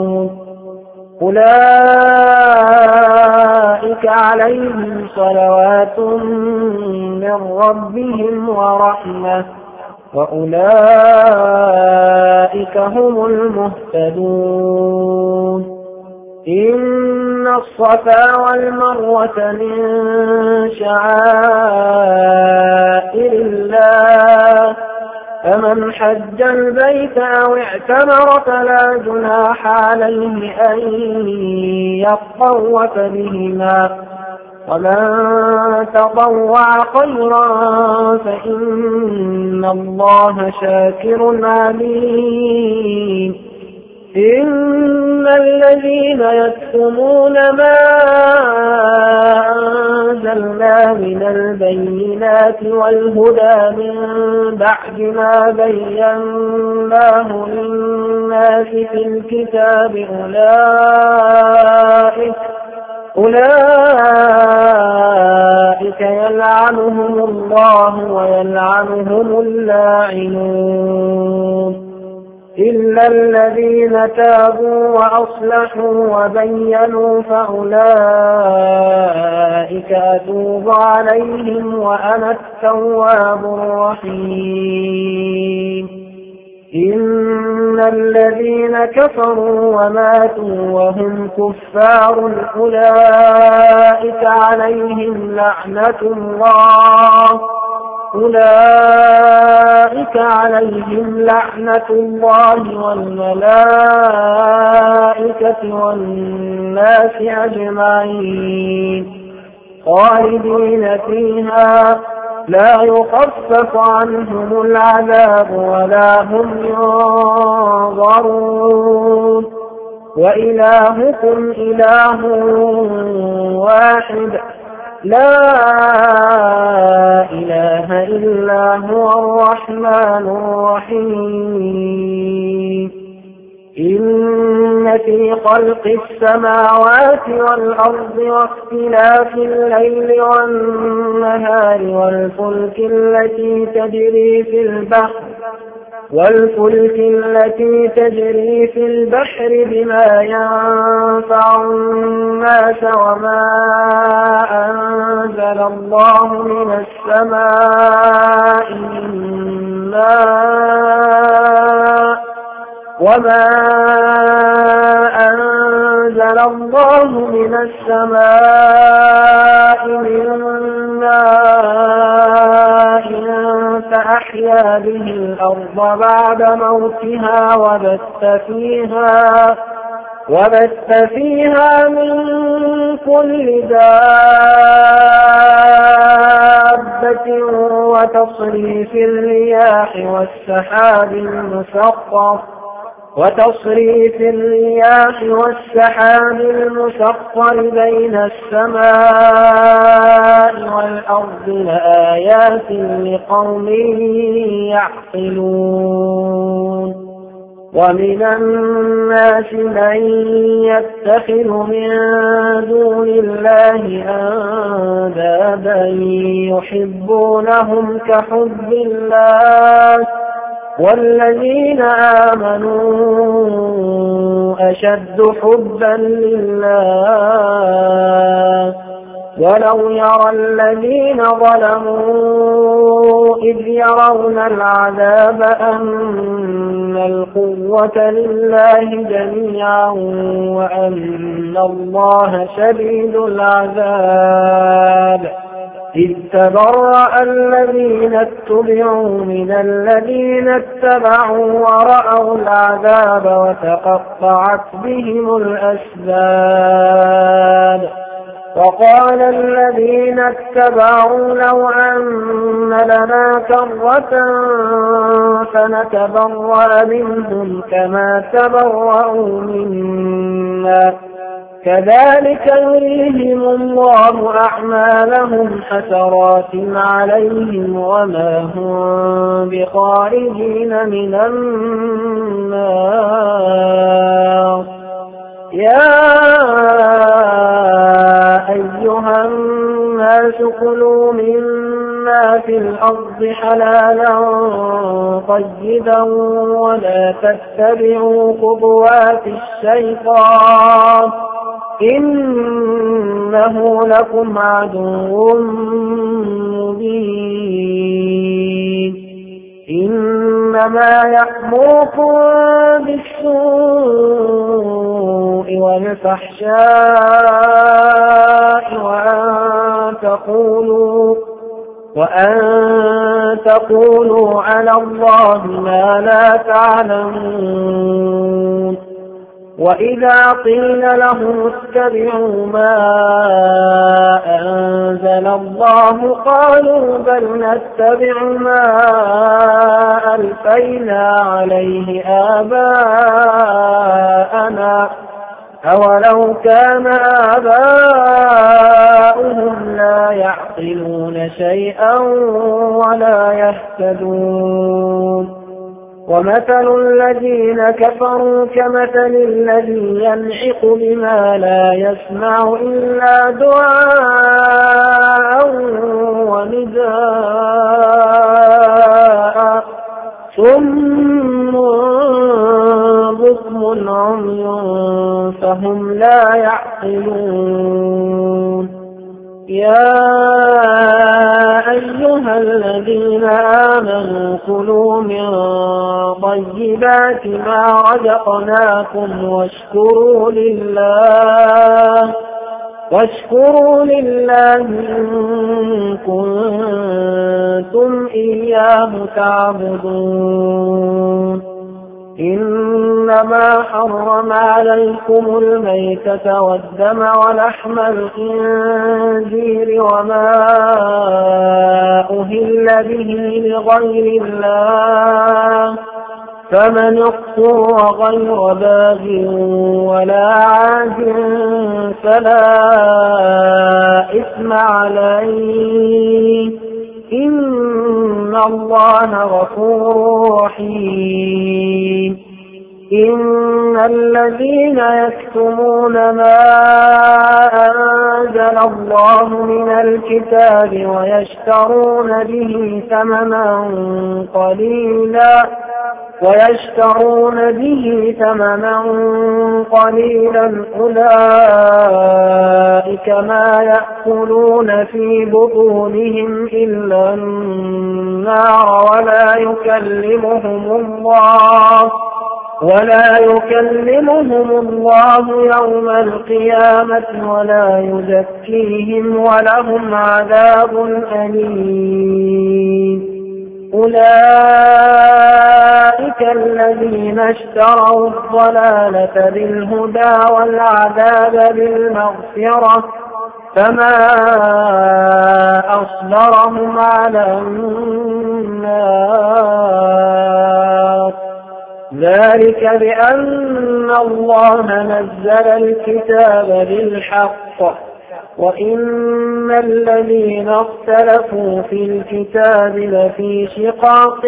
أولئك عليهم صلوات من ربهم ورحمة وأولئك هم المهتدون إن الصفا والمروة من شعائر الله فمن حج البيت أو اعتمر فلا جناح عليه أن يطوف بهما ومن تطوع خيرا فإن الله شاكر عليم إن الذين يكتمون ما أنزلنا من البينات والهدى من بعد ما بيناه للناس في الكتاب أولئك أولئك يلعنهم الله ويلعنهم اللاعنون إلا الذين تابوا وأصلحوا وبينوا فأولئك أتوب عليهم وأنا التواب الرحيم إن الذين كفروا وماتوا وهم كفار أولئك عليهم لعنة الله أولئك عليهم لعنة الله والملائكة والناس أجمعين خالدين فيها لا يخفف عنهم العذاب ولا هم ينظرون وإلهكم إله واحد لا إله إلا هو الرحمن الرحيم إن في خلق السماوات والأرض واختلاف الليل والنهار والفلك التي تجري في البحر والفلك التي تجري في البحر بما ينفع الناس وما أنزل الله من السماء من ماء وما أنزل الله من السماء من ماء فأحيا به الأرض بعد موتها وبث فيها وبث فيها من كل دابة وتصريف الرياح والسحاب المسخر وتصريف الرياح والسحاب المسخر بين السماء والأرض لآيات لقوم يعقلون ومن الناس من يتخذ من دون الله أندادا يحبونهم كحب الله والذين آمنوا أشد حبا لله ولو يرى الذين ظلموا إذ يرون العذاب أن القوة لله جميعا وأن الله شديد العذاب إذ تبرأ الذين اتبعوا من الذين اتبعوا ورأوا العذاب وتقطعت بهم الأسباب وقال الذين اتبعوا لو أن لنا كرة فنتبرأ منهم كما تبرأوا منا كذلك يريهم الله أعمالهم حسرات عليهم وما هم بخارجين من النار يا أيها الناس الناس كلوا مما في الأرض حلالا طيبا ولا تتبعوا خطوات الشيطان إنه لكم عدو مبين إنما يأمركم بالسوء والفحشاء وأن تقولوا وأن تقولوا على الله ما لا تعلمون وإذا قيل لهم اتبعوا ما أنزل الله قالوا بل نتبع ما ألفينا عليه آباءنا أولو كان آباؤهم لا يعقلون شيئا ولا يهتدون ومثل الذين كفروا كمثل الذي ينعق بما لا يسمع إلا دعاء ونداء ثم بكم عمي فهم لا يعقلون يا أيها الذين آمنوا كلوا من طيبات ما رزقناكم واشكروا لله واشكروا لله إن كنتم إياه تعبدون إنما حرم عليكم الميتة والدم ولحم الخنزير وما أهل به لغير الله فمن اضطر غير باغ ولا عاد فلا إثم عليه إن الله غفور رحيم إن الذين يكتمون ما أنزل الله من الكتاب ويشترون به ثمنا قليلا ويشترون به ثمنا قليلا أولئك ما يأكلون في بطونهم إلا النار ولا يكلمهم الله ولا يكلمهم الله يوم القيامة ولا يزكيهم ولهم عذاب أليم أولئك الذين اشتروا الضلالة بالهدى والعذاب بالمغفرة فما أصبرهم على النار ذلك بأن الله نزل الكتاب بالحق وإن الذين اختلفوا في الكتاب لفي شقاق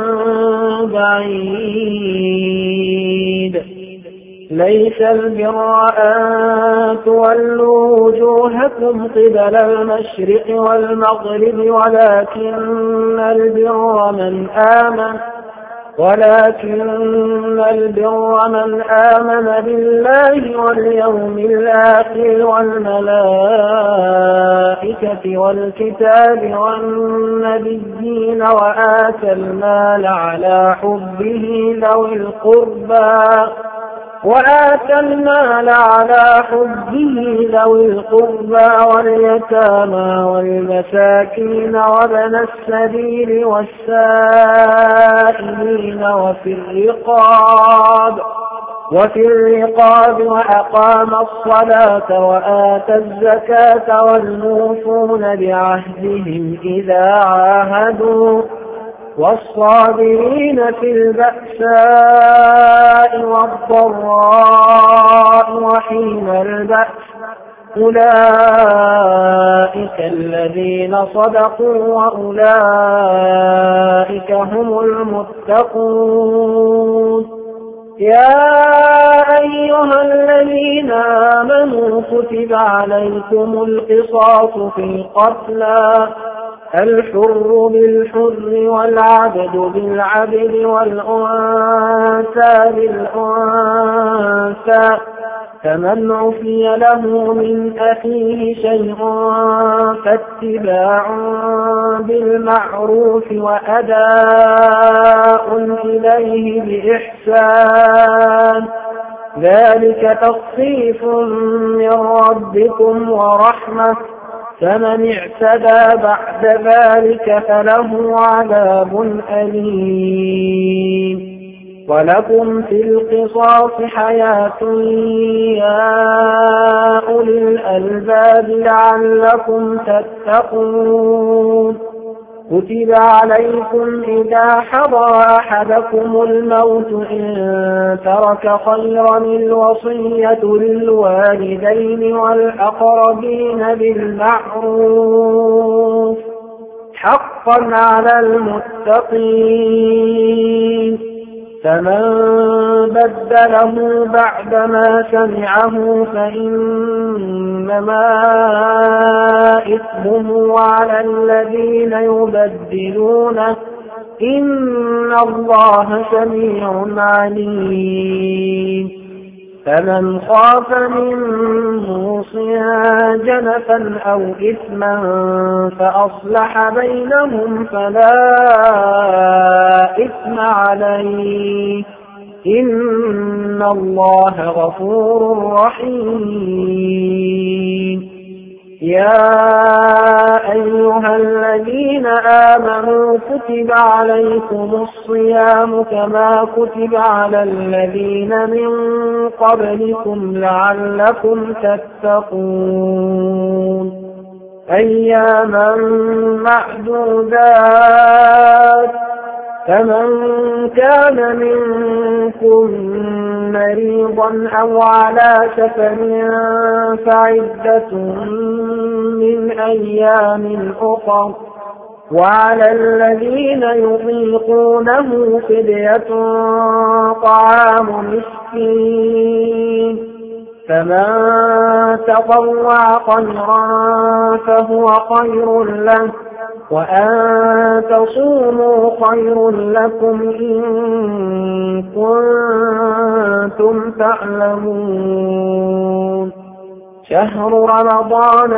بعيد ليس البر أن تولوا وجوهكم قبل المشرق والمغرب ولكن البر من آمن ولكن البر من آمن بالله واليوم الآخر والملائكة والكتاب والنبيين وآتى المال على حبه ذوي القربى وآتى المال على حبه ذوي القربى واليتامى والمساكين وابن السبيل والسائلين وفي الرقاب وفي الرقاب وأقام الصلاة وآتى الزكاة والموفون بعهدهم إذا عاهدوا والصابرين في البأساء والضراء وحين البأس أولئك الذين صدقوا وأولئك هم المتقون يا أيها الذين آمنوا كتب عليكم القصاص في القتلى الحر بالحر والعبد بالعبد والأنثى بالأنثى فمن عفي له من أخيه شيء فاتباع بالمعروف وأداء إليه بإحسان ذلك تخفيف من ربكم ورحمة فمن اعتدى بعد ذلك فله عذاب أليم ولكم في القصاص حياة يا أولي الألباب لعلكم تتقون كتب عليكم إذا حضر أحدكم الموت إن ترك خيرا الوصية للوالدين والأقربين بالمعروف حقا على المتقين فمن بدله بعدما سمعه فإنما إثمه على الذين يبدلونه إن الله سميع عليم فمن خاف من موص جنفا أو إثما فأصلح بينهم فلا إثم عليه إن الله غفور رحيم يا أيها الذين آمنوا كتب عليكم الصيام كما كتب على الذين من قبلكم لعلكم تتقون أياما معدودات فمن كان منكم مريضا أو على سفر فعدة من أيام أخر وعلى الذين يطيقونه فدية طعام مسكين فمن تطوع خيرا فهو خير له وأن تصوموا خير لكم إن كنتم تعلمون شهر رمضان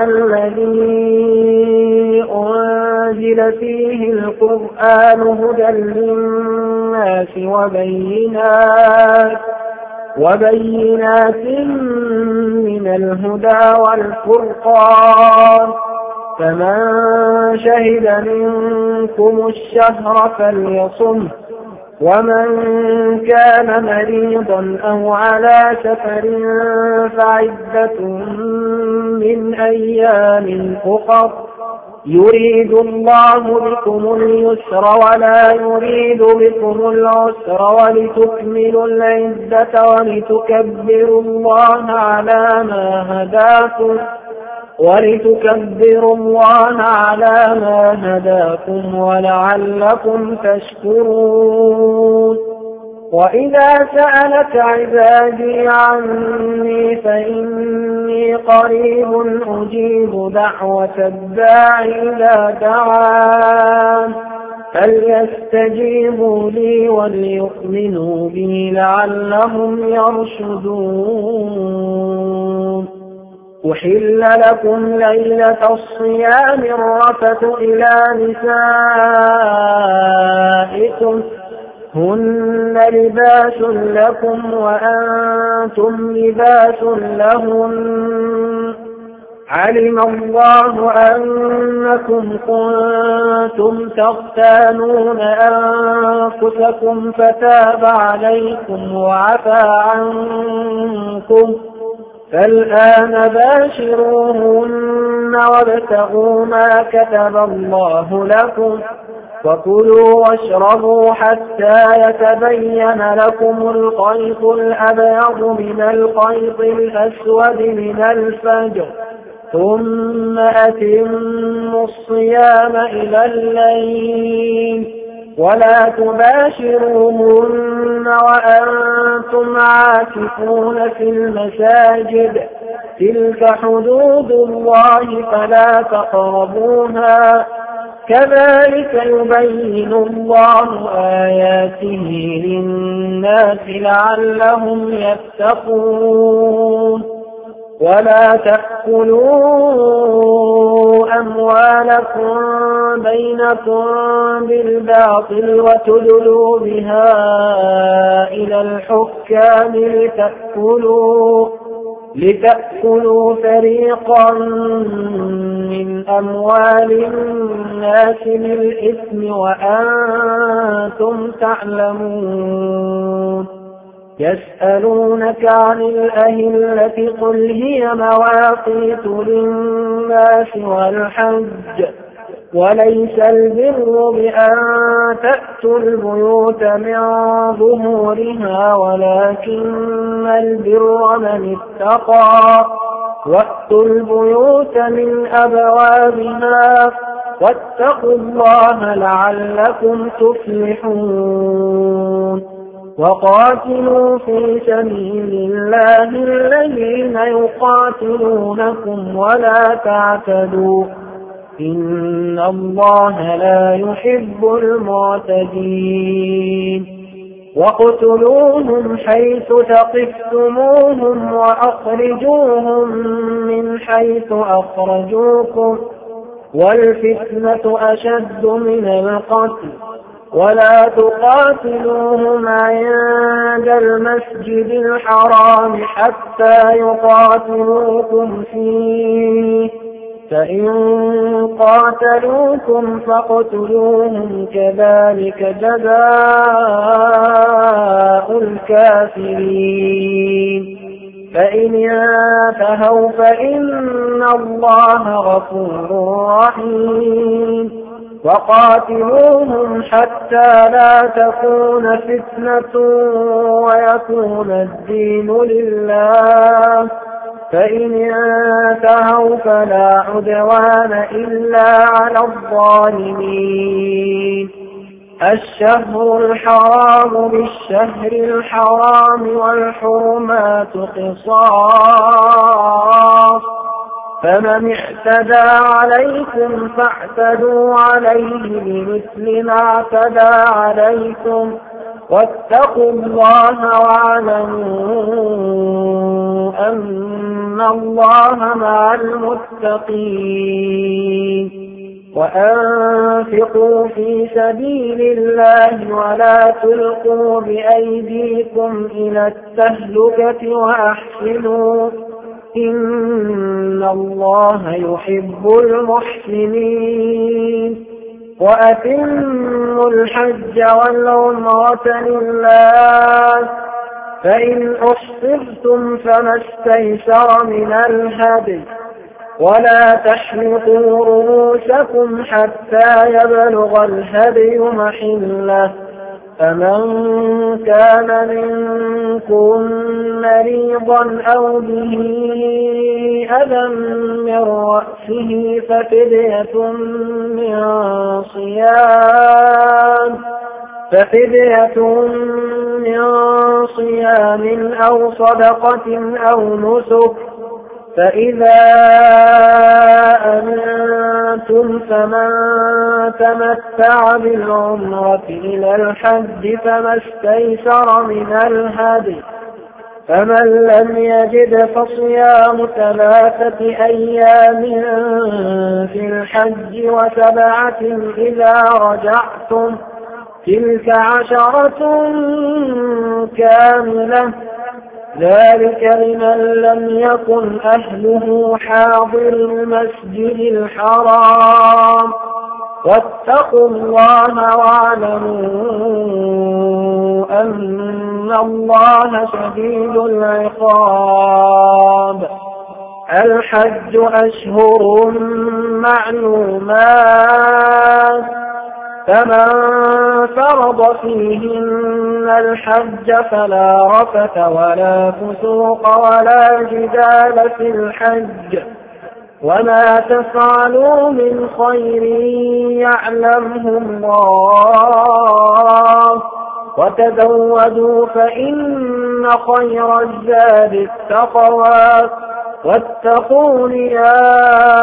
الذي أنزل فيه القرآن هدى للناس وبينات وبينات من الهدى والفرقان فمن شهد منكم الشهر فليصمه ومن كان مريضا أو على سفر فعدة من أيام أخر يريد الله بكم اليسر ولا يريد بكم العسر ولتكملوا العدة ولتكبروا الله على ما هداكم ولتكبروا الله على ما هداكم ولعلكم تشكرون وإذا سألك عبادي عني فإني قريب أجيب دعوة الداع إذا دعان فليستجيبوا لي وليؤمنوا بي لعلهم يرشدون أحل لكم ليلة الصيام الرفث إلى نسائكم هن لباس لكم وأنتم لباس لهن علم الله أنكم كنتم تختانون أنفسكم فتاب عليكم وعفى عنكم فالآن باشروهن وابتغوا ما كتب الله لكم وكلوا واشربوا حتى يتبين لكم الخيط الأبيض من الخيط الأسود من الفجر ثم أتموا الصيام إلى الليل ولا تباشروهن وأنتم عاكفون في المساجد تلك حدود الله فلا تقربوها كذلك يبين الله آياته للناس لعلهم يتقون ولا تأكلوا أموالكم بينكم بالباطل وتدلوا بها إلى الحكام لتأكلوا لتأكلوا فريقا من أموال الناس بالإثم وأنتم تعلمون يسألونك عن الأهلة قل هي مواقيت للناس والحج وليس البر بأن تأتوا البيوت من ظهورها ولكن البر من اتقى وأتوا البيوت من أبوابها واتقوا الله لعلكم تفلحون وقاتلوا في سبيل الله الذين يقاتلونكم ولا تعتدوا إن الله لا يحب المعتدين وقتلوهم حيث ثقفتموهم وأخرجوهم من حيث أخرجوكم والفتنة أشد من القتل ولا تقاتلوهم عند المسجد الحرام حتى يقاتلوكم فيه فإن قاتلوكم فاقتلوهم كذلك جزاء الكافرين فإن انتهوا فإن الله غفور رحيم وقاتلوهم حتى لا تكون فتنة ويكون الدين لله فإن انتهوا فلا عدوان إلا على الظالمين الشهر الحرام بالشهر الحرام والحرمات قصاص فمن اعتدى عليكم فاعتدوا عليه بمثل ما اعتدى عليكم واتقوا الله واعلموا أن الله مع المتقين وأنفقوا في سبيل الله ولا تلقوا بأيديكم إلى التهلكة وأحسنوا إن الله يحب المحسنين وأتموا الحج والعمرة لله فإن أحصرتم فما استيسر من الهدي ولا تحلقوا رؤوسكم حتى يبلغ الهدي محله فمن كان منكم مريضا أو به أذى من رأسه ففدية من صيام ففدية من صيام أو صدقة أو نسك فإذا أمنتم فمن تمتع بالعمرة إلى الحج فما استيسر من الهدي فمن لم يجد فصيام ثلاثة أيام في الحج وسبعة إذا رجعتم تلك عشرة كاملة ذلك لمن لم يكن أهله حاضر المسجد الحرام واتقوا الله واعلموا أن الله شديد العقاب الحج أشهر معلومات فمن فرض فيهن الحج فلا رفث ولا فسوق ولا جدال في الحج وما تفعلوا من خير يعلمه الله وتزودوا فإن خير الزاد التقوى واتقون يا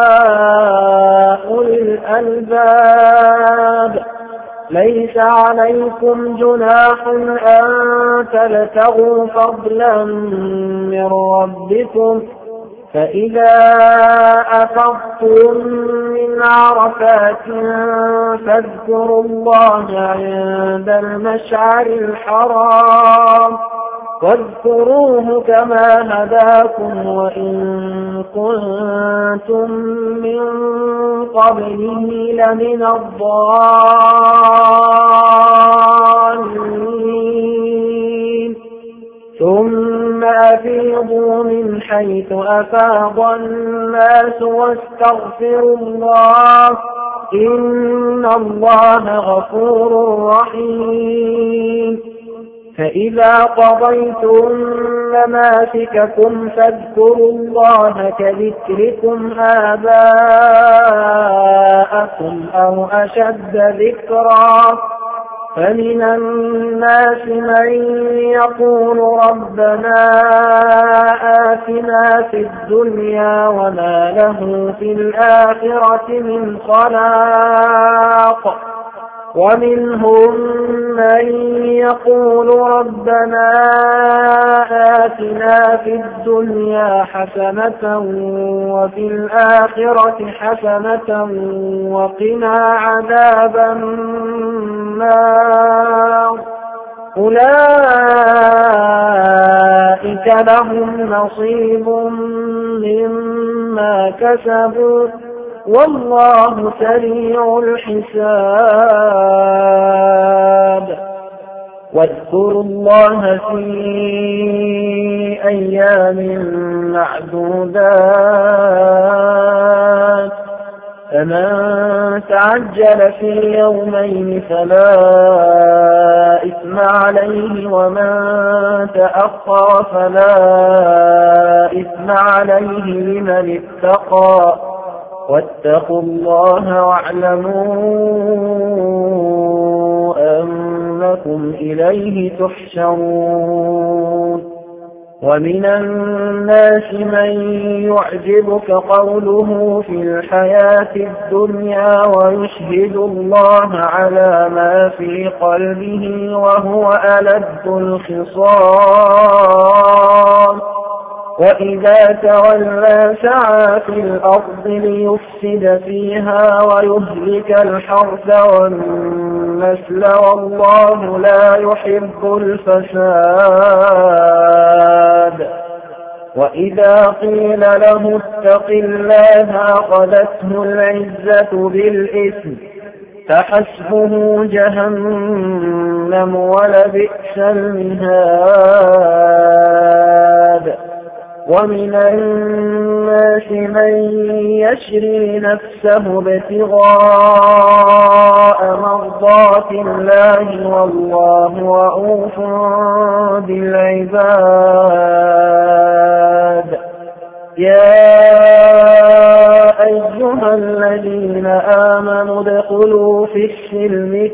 أولي الألباب ليس عليكم جناح أن تبتغوا فضلا من ربكم فإذا أفضتم من عرفات فاذكروا الله عند المشعر الحرام واذكروه كما هداكم وإن كنتم من قبله لمن الضالين ثم أفيضوا من حيث أفاض الناس واستغفروا الله إن الله غفور رحيم فإذا قضيتم مناسككم فاذكروا الله كذكركم آباءكم أو أشد ذكرا فمن الناس من يقول ربنا آتنا في الدنيا وما له في الآخرة من خلاق ومنهم من يقول ربنا آتنا في الدنيا حسنة وفي الآخرة حسنة وقنا عذاب النار أولئك لهم نصيب مما كسبوا والله سريع الحساب واذكروا الله في أيام معدودات فمن تعجل في يومين فلا إثم عليه ومن تأخر فلا إثم عليه لمن اتقى واتقوا الله واعلموا أنكم إليه تحشرون ومن الناس من يعجبك قوله في الحياة الدنيا ويشهد الله على ما في قلبه وهو ألد الخصام وإذا تولى سعى في الأرض ليفسد فيها ويهلك الحرث والنسل والله لا يحب الفساد وإذا قيل له اتق الله أخذته العزة بالإثم فحسبه جهنم ولبئس المهاد ومن الناس من يشري نفسه ابتغاء مرضات الله والله رؤوف بالعباد يا أيها الذين آمنوا ادخلوا في السلم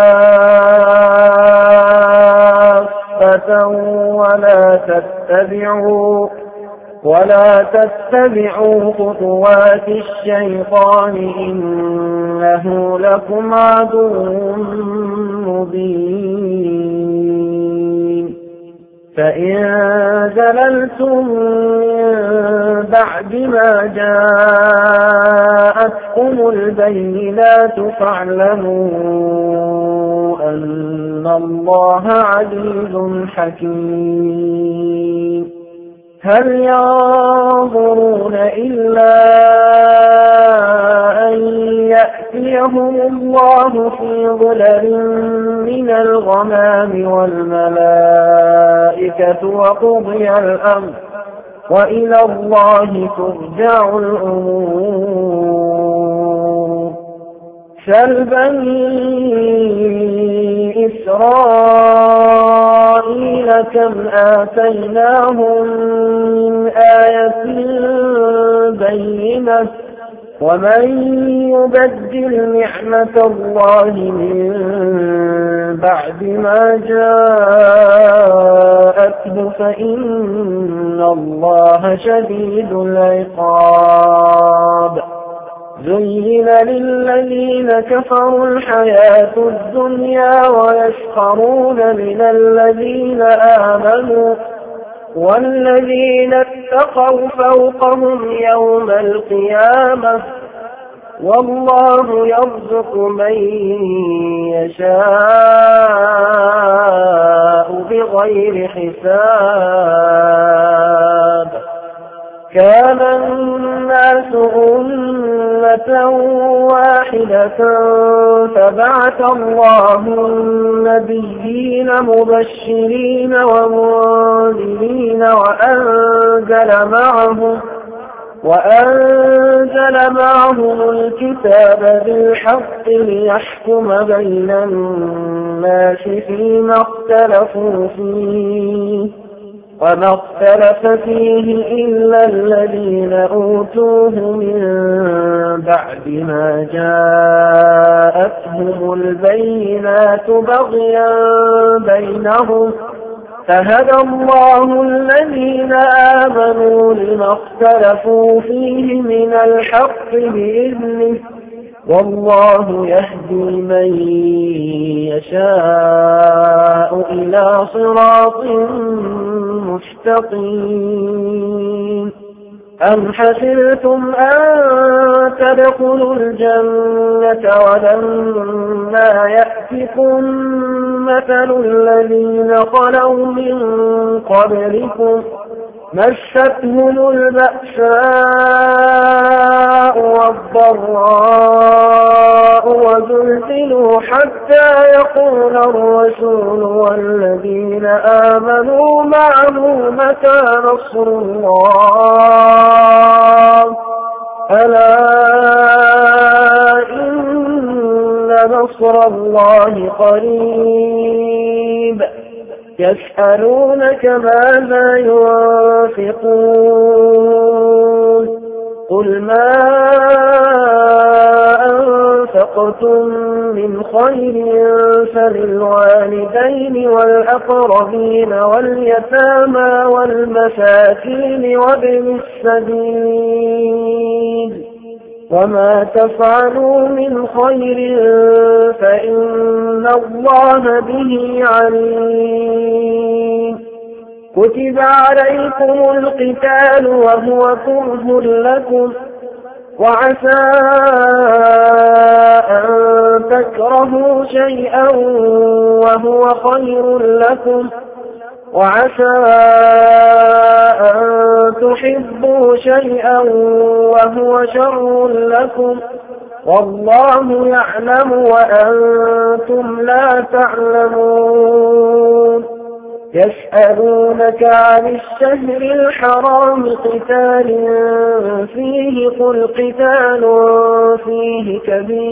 كافة ولا تتبعوا ولا تتبعوا خطوات الشيطان إنه لكم عدو مبين فإن زللتم من بعد ما جاءتكم البينات فاعلموا أن الله عزيز حكيم هل ينظرون إلا أن يأتيهم الله في ظلل من الغمام والملائكة وقضي الأمر وإلى الله ترجع الأمور سل بني إسرائيل كم آتيناهم من بآية بينة ومن يبدل نعمة الله من بعد ما جاءته فإن الله شديد العقاب زين للذين كفروا الحياة الدنيا ويسخرون من الذين آمنوا والذين اتقوا فوقهم يوم القيامة والله يرزق من يشاء بغير حساب كان الناس أمة واحدة فبعث الله النبيين مبشرين ومنذرين وأنزل معهم وأنزل معهم الكتاب بالحق ليحكم بين الناس فيما اختلفوا فيه وما اختلف فيه إلا الذين أوتوه من بعد ما جاءتهم البينات بغيا بينهم فهدى الله الذين آمنوا لما اختلفوا فيه من الحق بإذنه والله يهدي من يشاء إلى صراط مستقيم أم حسبتم أن تدخلوا الجنة ولما يأتكم مثل الذين خلوا من قبلكم مستهم البأساء والضراء وزلزلوا حتى يقول الرسول والذين آمنوا معه متى نصر الله ألا إن نصر الله قريب يسألونك ماذا ينفقون قل ما أنفقتم من خير فللوالدين والأقربين واليتامى والمساكين وابن السبيل وما تفعلوا من خير فإن الله به عليم كتب عليكم القتال وهو كره لكم وعسى أن تكرهوا شيئا وهو خير لكم وعسى أن تحبوا شيئا وهو شر لكم والله يعلم وأنتم لا تعلمون يسألونك عن الشهر الحرام قتال فيه قل قتال فيه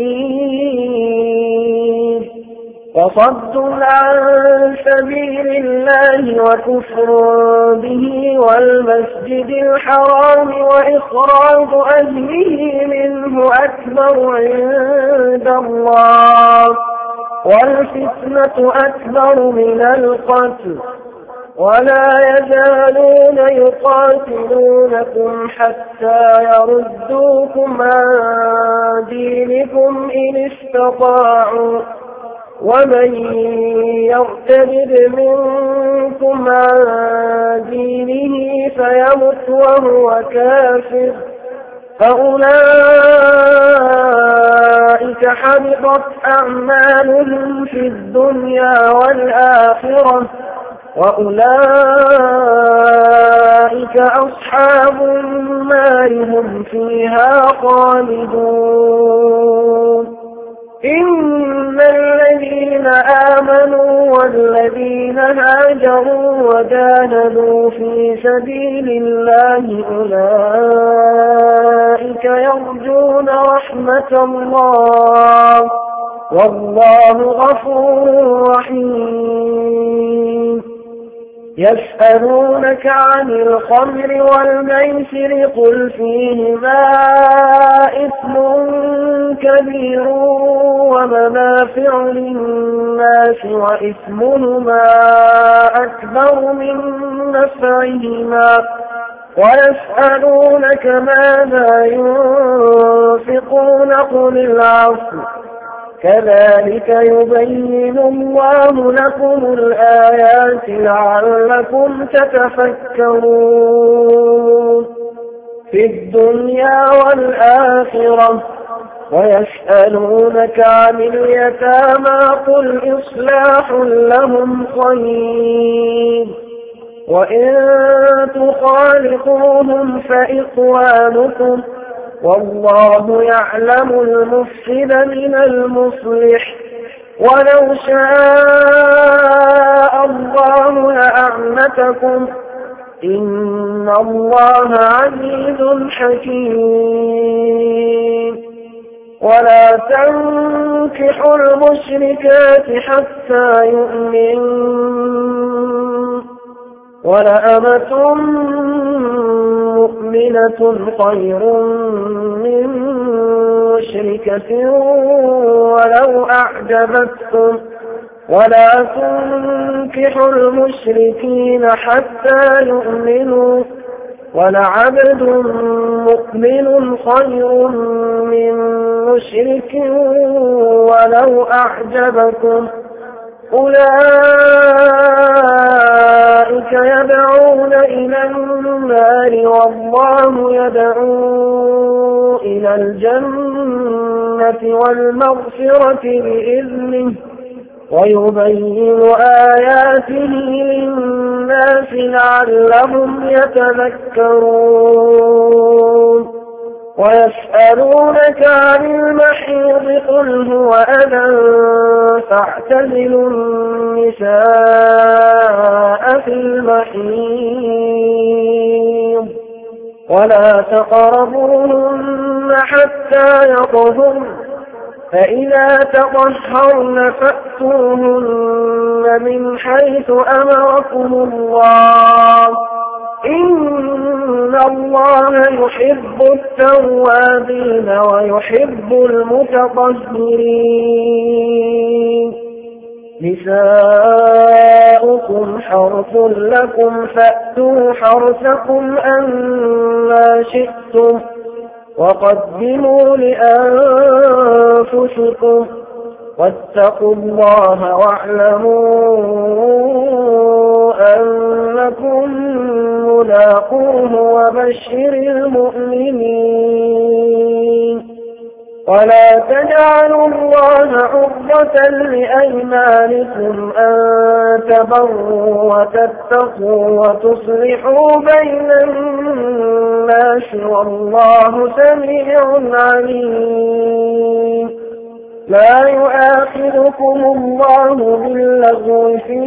كبير وصد عن سبيل الله وكفر به والمسجد الحرام وإخراج أهله منه أكبر عند الله والفتنة أكبر من القتل ولا يزالون يقاتلونكم حتى يردوكم عن دينكم إن استطاعوا ومن يرتد منكم عن دينه فيمت وهو كافر فأولئك حبطت أعمالهم في الدنيا والآخرة وأولئك أصحاب النار هم فيها خالدون إن الذين آمنوا والذين هاجروا وجاهدوا في سبيل الله أولئك يرجون رحمة الله والله غفور رحيم يسألونك عن الخمر والميسر قل فيهما إثم كبير ومنافع للناس وإثمهما أكبر من نفعهما ويسألونك ماذا ينفقون قل العفو كذلك يبين الله لكم الآيات لعلكم تتفكرون في الدنيا والآخرة ويسألونك عن اليتامى قل إصلاح لهم خير وإن تخالطوهم فإخوانكم والله يعلم المفسد من المصلح ولو شاء الله لأعنتكم إن الله عزيز حكيم ولا تنكحوا المشركات حتى يؤمنوا ولأمة مؤمنة خير من مشركة ولو أعجبتكم ولا تنكحوا المشركين حتى يؤمنوا ولعبد مؤمن خير من مشرك ولو أعجبكم أولئك يدعون إلى النار والله يدعو إلى الجنة والمغفرة بإذنه ويبين آياته للناس لعلهم يتذكرون ويسألونك عن المحيض قل هو أذى فاعتزلوا النساء في المحيض ولا تقربوهن حتى يطهرن فإذا تطهرن فأتوهن من حيث أمركم الله إن الله يحب التوابين ويحب المتطهرين نساؤكم حرث لكم فأتوا حرثكم أنما شئتم وقدموا لأنفسكم واتقوا الله واعلموا أنكم ملاقوه وبشر المؤمنين ولا تجعلوا الله عرضة لأيمانكم أن تبروا وتتقوا وتصلحوا بين الناس والله سميع عليم لا يؤاخذكم الله باللغو في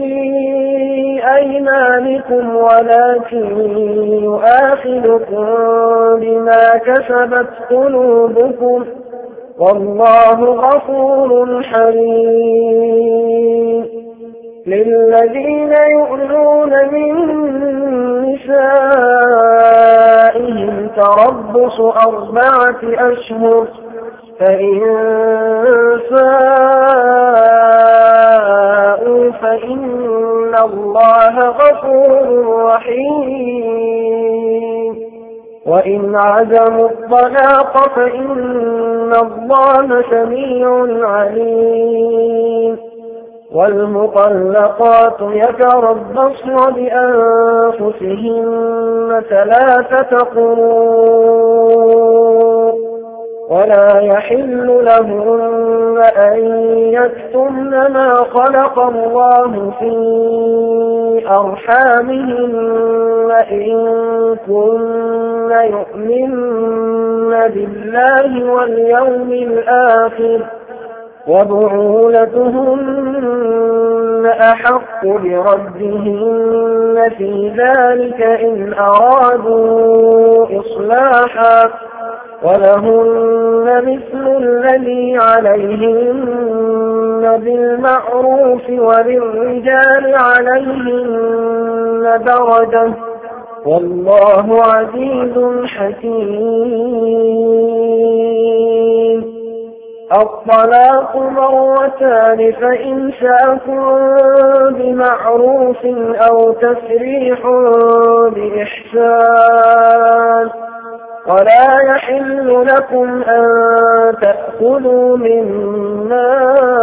أيمانكم ولكن يؤاخذكم بما كسبت قلوبكم والله غفور حليم للذين يؤلون من نسائهم تربص أربعة أشهر فإن فاءوا فإن الله غفور رحيم وإن عزموا الطلاق فإن الله سميع عليم والمطلقات يتربصن بأنفسهن ثلاثة قروء ولا يحل لهن أن يكتمن ما خلق الله في أرحامهن إن كن يؤمن بالله واليوم الآخر وبعولتهن أحق بردهن في ذلك إن أرادوا إصلاحا ولهن مثل الذي عليهن بالمعروف وللرجال عليهن درجة والله عزيز حكيم. الطلاق مرتان فإمساك بمعروف أو تسريح بإحسان ولا يحل لكم أن تأخذوا مما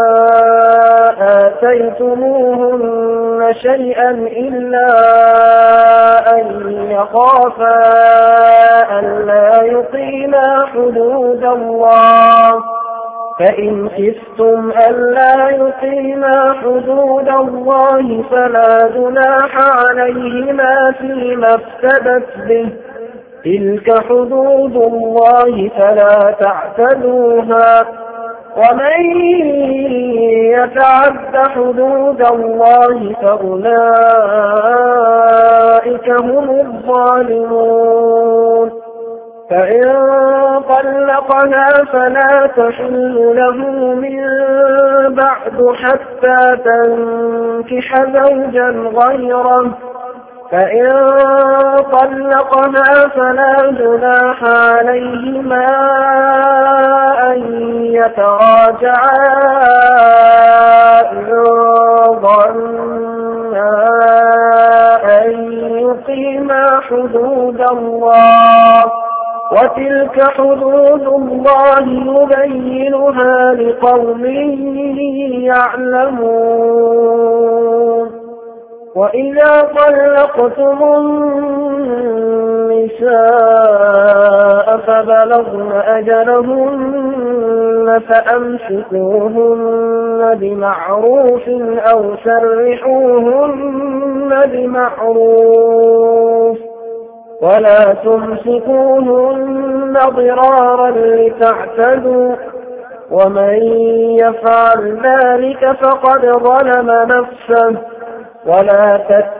آتيتموهن شيئا إلا أن يخافا ألا يقيما حدود الله فإن خفتم ألا يقيما حدود الله فلا جناح عليهما فيما افتدت به تلك حدود الله فلا تعتدوها ومن يتعد حدود الله فأولئك هم الظالمون. فإن طلقها فلا تحل له من بعد حتى تنكح زوجا غيره فإن طلقها فلا جناح عليهما أن يتراجعا إن ظنا أن يقيما حدود الله وتلك حدود الله يبينها لقوم يعلمون. وإذا طلقتم النساء فبلغن أجلهن فأمسكوهن بمعروف أو سرحوهن بمعروف ولا تمسكوهن ضرارا لتعتدوا ومن يفعل ذلك فقد ظلم نفسه ولا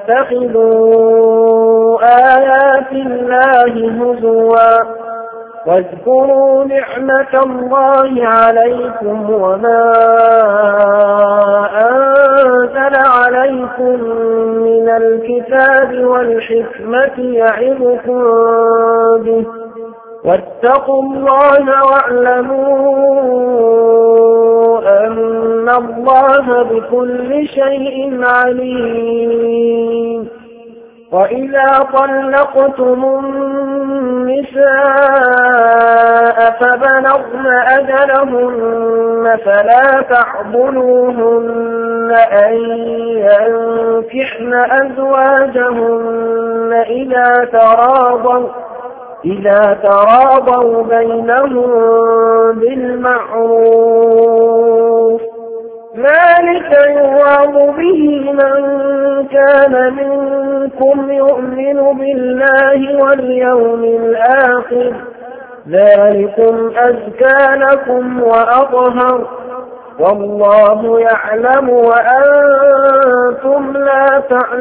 تتخذوا آيات الله هزوا واذكروا نعمة الله عليكم وما أنزل عليكم من الكتاب والحكمة يعظكم به واتقوا الله واعلموا أن الله بكل شيء عليم. وإذا طلقتم النساء فبلغن أجلهن فلا تعضلوهن أن ينكحن أزواجهن إذا تراضوا إذا تراضوا بينهم بالمعروف ذلك يوعظ به من كان منكم يؤمن بالله واليوم الآخر ذلكم أزكى لكم وأطهر والله يعلم وأنتم لا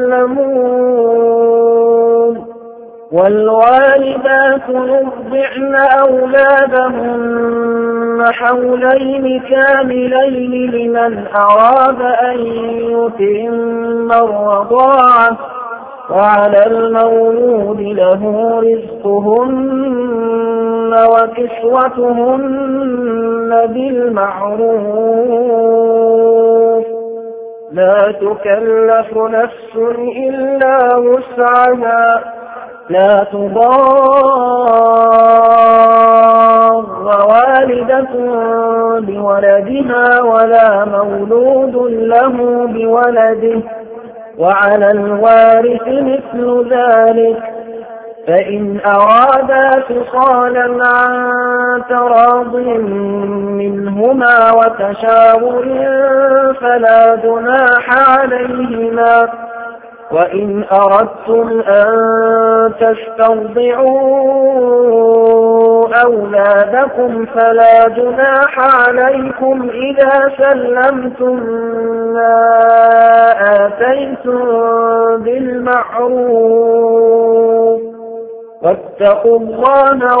تعلمون. والوالدات يرضعن أولادهن حولين كاملين لمن أراد أن يتم الرضاعة وعلى المولود له رزقهن وكسوتهن بالمعروف لا تكلف نفس إلا وسعها لا تضار والدة بولدها ولا مولود له بولده وعلى الوارث مثل ذلك فإن أرادا فصالا عن تراض منهما وتشاور فلا جناح عليهما وإن أردتم أن تسترضعوا أولادكم فلا جناح عليكم إذا سلمتم ما آتيتم بالمعروف واتقوا الله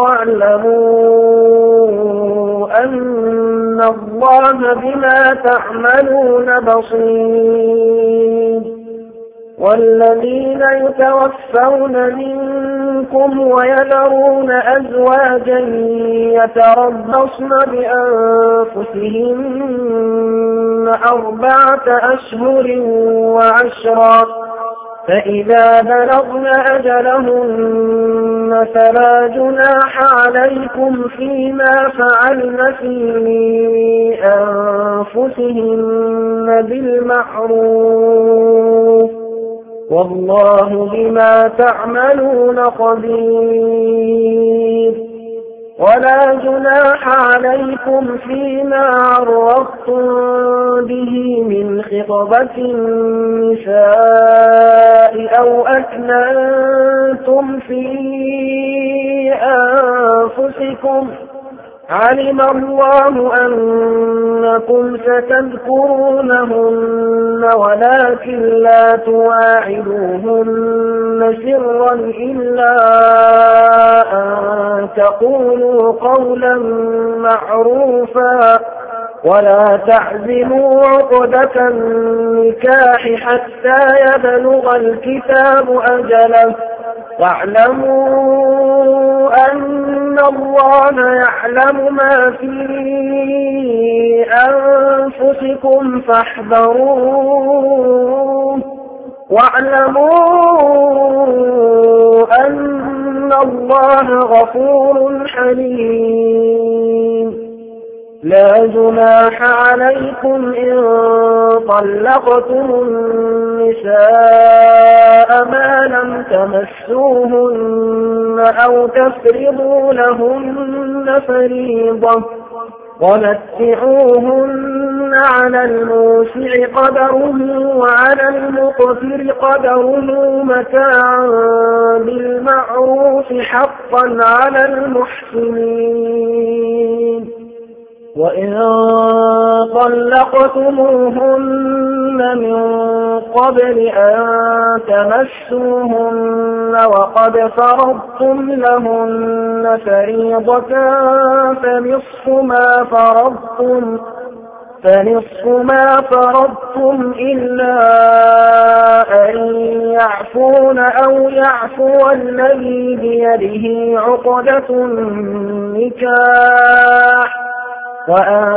واعلموا أن الله بما تعملون بصير. والذين يتوفون منكم ويذرون أزواجا يتربصن بأنفسهن أربعة أشهر وعشرا، فإذا بلغن أجلهن فلا جناح عليكم فيما فعلن في أنفسهن بالمعروف، والله بما تعملون خبير. ولا جناح عليكم فيما عرضتم به من خطبة النساء أو أكننتم في أنفسكم، علم الله أنكم ستذكرونهن ولكن لا تواعدوهن سرا إلا أن تقولوا قولا معروفا، ولا تعزموا عقدة النكاح حتى يبلغ الكتاب أجله، واعلموا أن الله يعلم ما في أنفسكم فاحذروه، واعلموا أن الله غفور حليم. لا جناح عليكم إن طلقتم النساء ما لم تمسوهن أو تفرضوا لهن فريضة، ومتعوهن على الموسع قدره وعلى المقتر قدره متاعا بالمعروف حقا على المحسنين. وإن طلقتموهن من قبل أن تمسوهن وقد فرضتم لهن فريضة فنصف ما فرضتم فنصف ما فرضتم إلا أن يعفون أو يعفو الذي بيده عقدة النكاح، وأن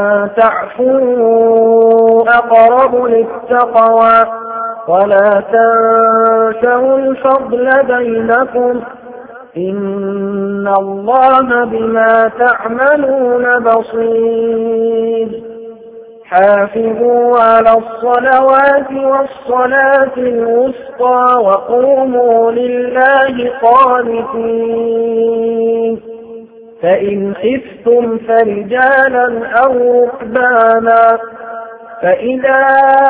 تعفوا أقرب للتقوى، ولا تنسوا الفضل بينكم، إن الله بما تعملون بصير. حافظوا على الصلوات والصلاة الوسطى وقوموا لله قانتين. فإن خفتم فرجالا أو ركبانا، فإذا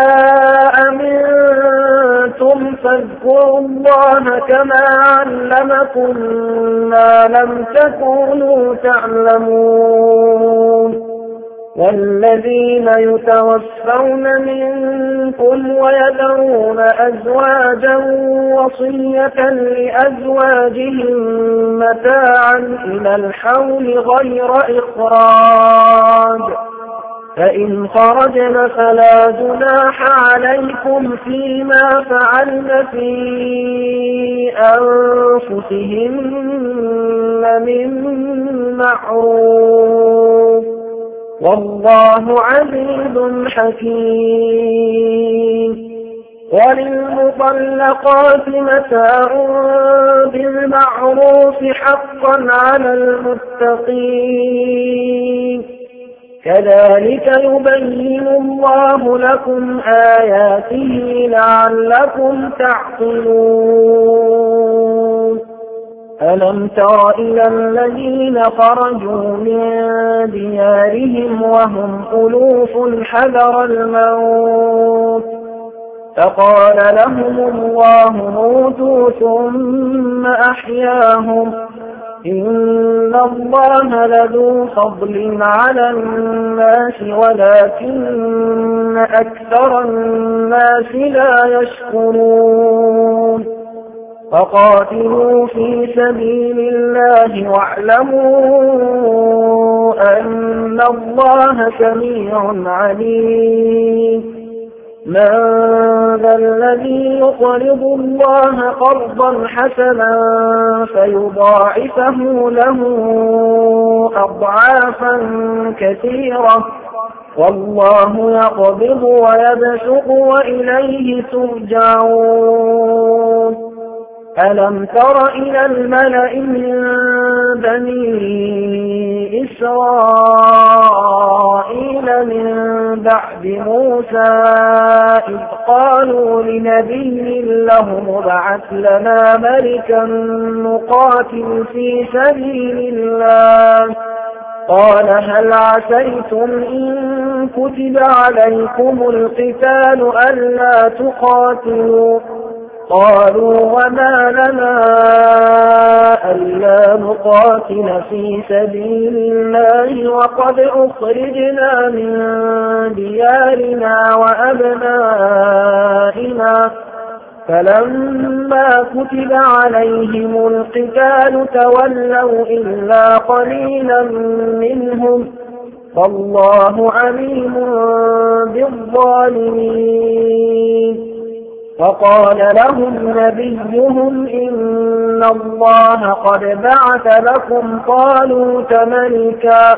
أمنتم فاذكروا الله كما علمكم ما لم تكونوا تعلمون. والذين يتوفون منكم ويذرون أزواجا وصية لأزواجهم متاعا إلى الحول غير إخراج، فإن خرجن فلا جناح عليكم فيما فعلن في أنفسهن من معروف، والله عزيز حكيم. وللمطلقات متاع بالمعروف حقا على المتقين، كذلك يبين الله لكم آياته لعلكم تعقلون. ألم تر إلى الذين خرجوا من ديارهم وهم ألوف حذر الموت، فقال لهم الله موتوا ثم أحياهم، إن الله لذو فضل على الناس ولكن أكثر الناس لا يشكرون. فقاتلوا في سبيل الله واعلموا أن الله سميع عليم. من ذا الذي يقرض الله قرضا حسنا فيضاعفه له أضعافا كثيرة والله يقبض ويبسط وإليه ترجعون. ألم تر إلى الملأ من بني إسرائيل من بعد موسى إذ قالوا لنبي له ابعث لنا ملكا نقاتل في سبيل الله قال هل عسيتم إن كتب عليكم القتال ألا تقاتلوا قالوا وما لنا ألا نقاتل في سبيل الله وقد أخرجنا من ديارنا وأبنائنا فلما كتب عليهم القتال تولوا إلا قليلا منهم والله عليم بالظالمين. وقال لهم نبيهم إن الله قد بعث لكم طالوت ملكا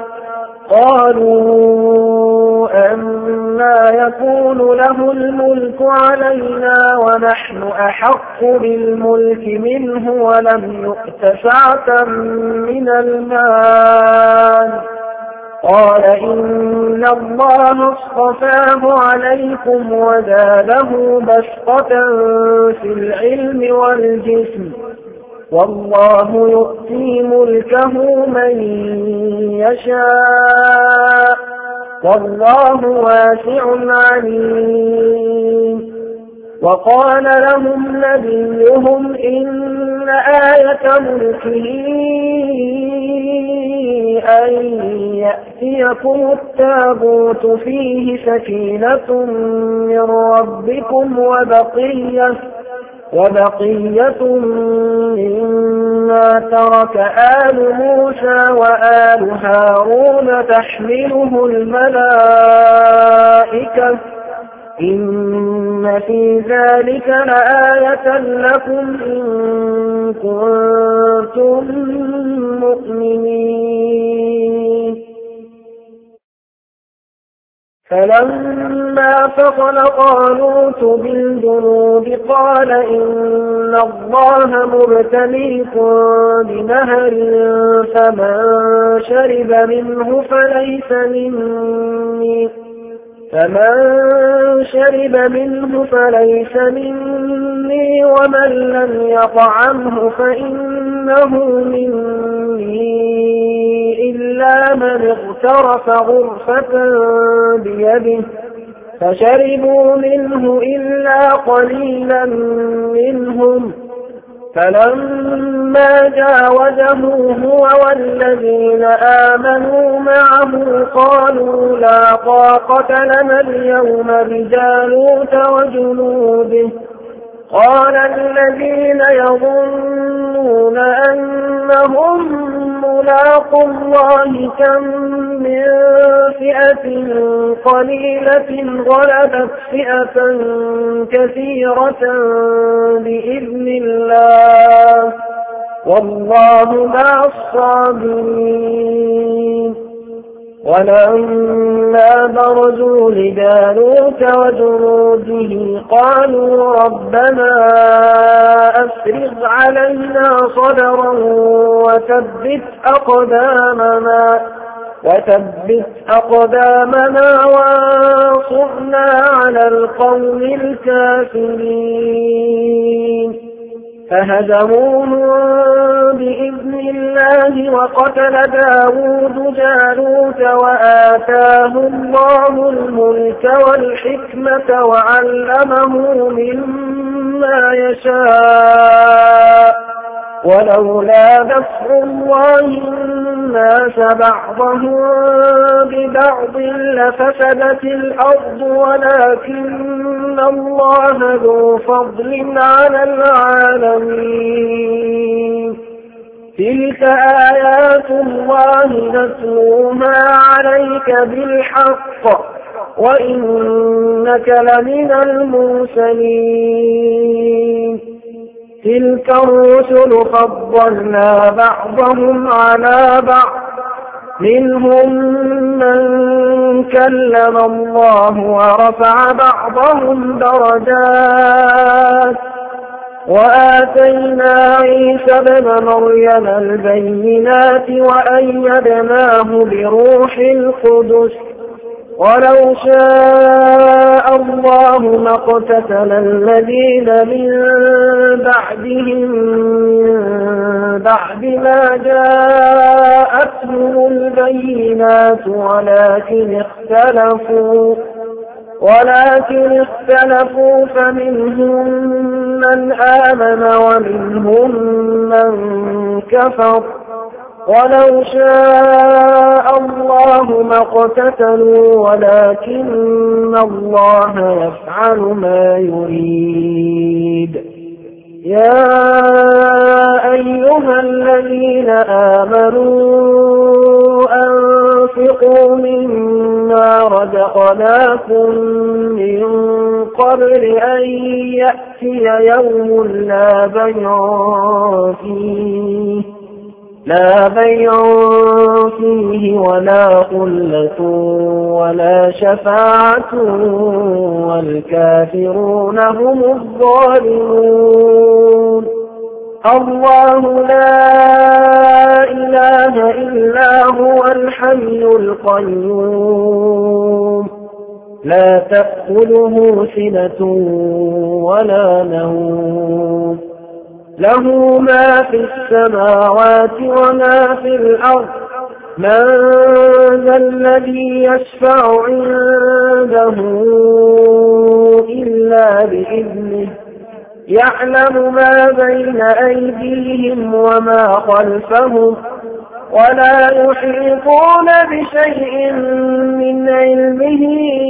قالوا أنا يكون له الملك علينا ونحن أحق بالملك منه ولم يؤت سعة من المال قال إن الله اصطفاه عليكم وزاده بسطة في العلم والجسم والله يؤتي ملكه من يشاء والله واسع عليم. وقال لهم نبيهم إن آية ملكه أن يأتيكم التابوت فيه سكينة من ربكم وبقية وبقية مما ترك آل موسى وآل هارون تحمله الملائكة إن في ذلك لآية لكم إن كنتم مؤمنين. فلما فصل طالوت بالجنود قال إن الله مبتليكم بنهر فمن شرب منه فليس مني فمن شرب منه فليس مني ومن لم يطعمه فإنه مني إلا من اغترف غرفة بيده فشربوا منه إلا قليلا منهم فلما جاوزه هو والذين آمنوا معه قالوا لا طاقة لنا اليوم بجالوت وجنوده قال الذين يظنون أنهم ملاقوا الله كم من فئة قليلة غلبت فئة كثيرة بإذن الله والله مع الصابرين. ولما برزوا لجالوت وجنوده قالوا ربنا أفرغ علينا صبرا وثبت أقدامنا وثبت أقدامنا وانصرنا على القوم الكافرين. فهزموهم بإذن الله وقتل داود جالوت وآتاه الله الملك والحكمة وعلمه مما يشاء ولولا دفع الله الناس بعضهم ببعض لفسدت الأرض ولكن الله ذو فضل على العالمين. تلك آيات الله نتلوها عليك بالحق وإنك لمن المرسلين. تلك الرسل فضلنا بعضهم على بعض منهم من كلم الله ورفع بعضهم درجات وآتينا عيسى ابن مريم البينات وأيدناه بروح القدس ولو شاء الله ما اقتتل الذين من بعدهم من بعد ما جاءتهم البينات ولكن اختلفوا ولكن اختلفوا فمنهم من آمن ومنهم من كفر ولو شاء الله ما اقتتلوا ولكن الله يفعل ما يريد. يا أيها الذين آمنوا أنفقوا مما رزقناكم من قبل أن يأتي يوم لا بيع فيه لا بيع فيه ولا خلة ولا شفاعة والكافرون هم الظالمون. الله لا إله إلا هو الحي القيوم لا تأخذه سنة ولا نوم له ما في السماوات وما في الأرض من ذا الذي يشفع عنده إلا بإذنه يعلم ما بين أيديهم وما خلفهم ولا يحيطون بشيء من علمه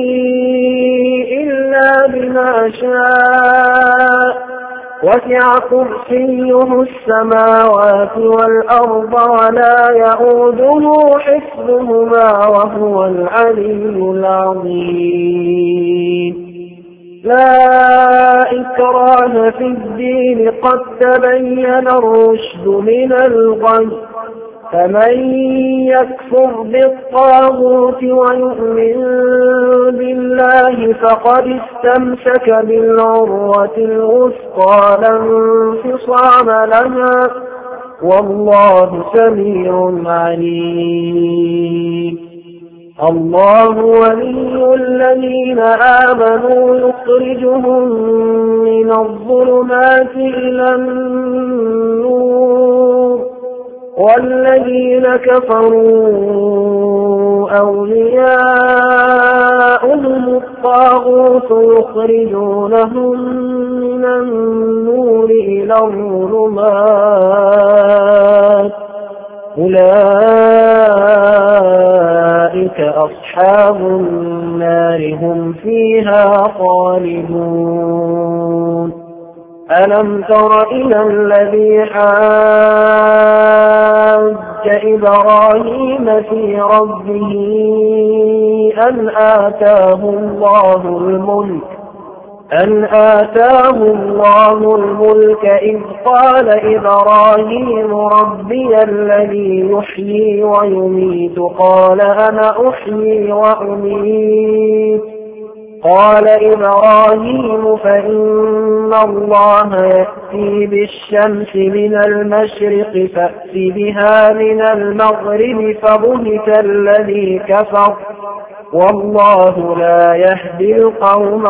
إلا بما شاء وسع كرسيه السماوات والأرض ولا يئوده حفظهما وهو العلي العظيم. لا إكراه في الدين قد تبين الرشد من الغي فمن يكفر بالطاغوت ويؤمن بالله فقد استمسك بالعروة الوثقى لا انفصام لها والله سميع عليم. الله ولي الذين آمنوا يخرجهم من الظلمات إلى النور والذين كفروا أولياؤهم الطاغوت يخرجونهم من النور إلى الظلمات أولئك أصحاب النار هم فيها خالدون. ألم تر إلى الذي حاج إبراهيم في ربه أن آتاه الله الملك أن آتاه الله الملك إذ قال إبراهيم ربي الذي يحيي ويميت قال أنا أحيي وأميت قال إبراهيم فإن الله يأتي بالشمس من المشرق فأت بها من المغرب فبهت الذي كفر والله لا يهدي القوم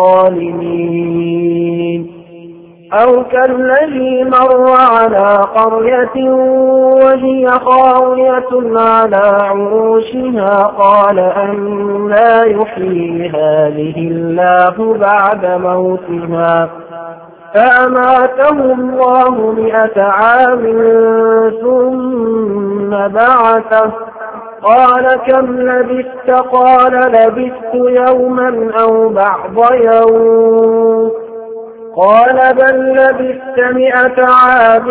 الظالمين. أو كالذي مر على قرية وهي خاوية على عروشها قال أنى يحيي هذه الله بعد موتها فأماته الله مئة عام ثم بعثه قال كم لبثت؟ قال لبثت يوما أو بعض يوم. قال بل لبثت مئة عام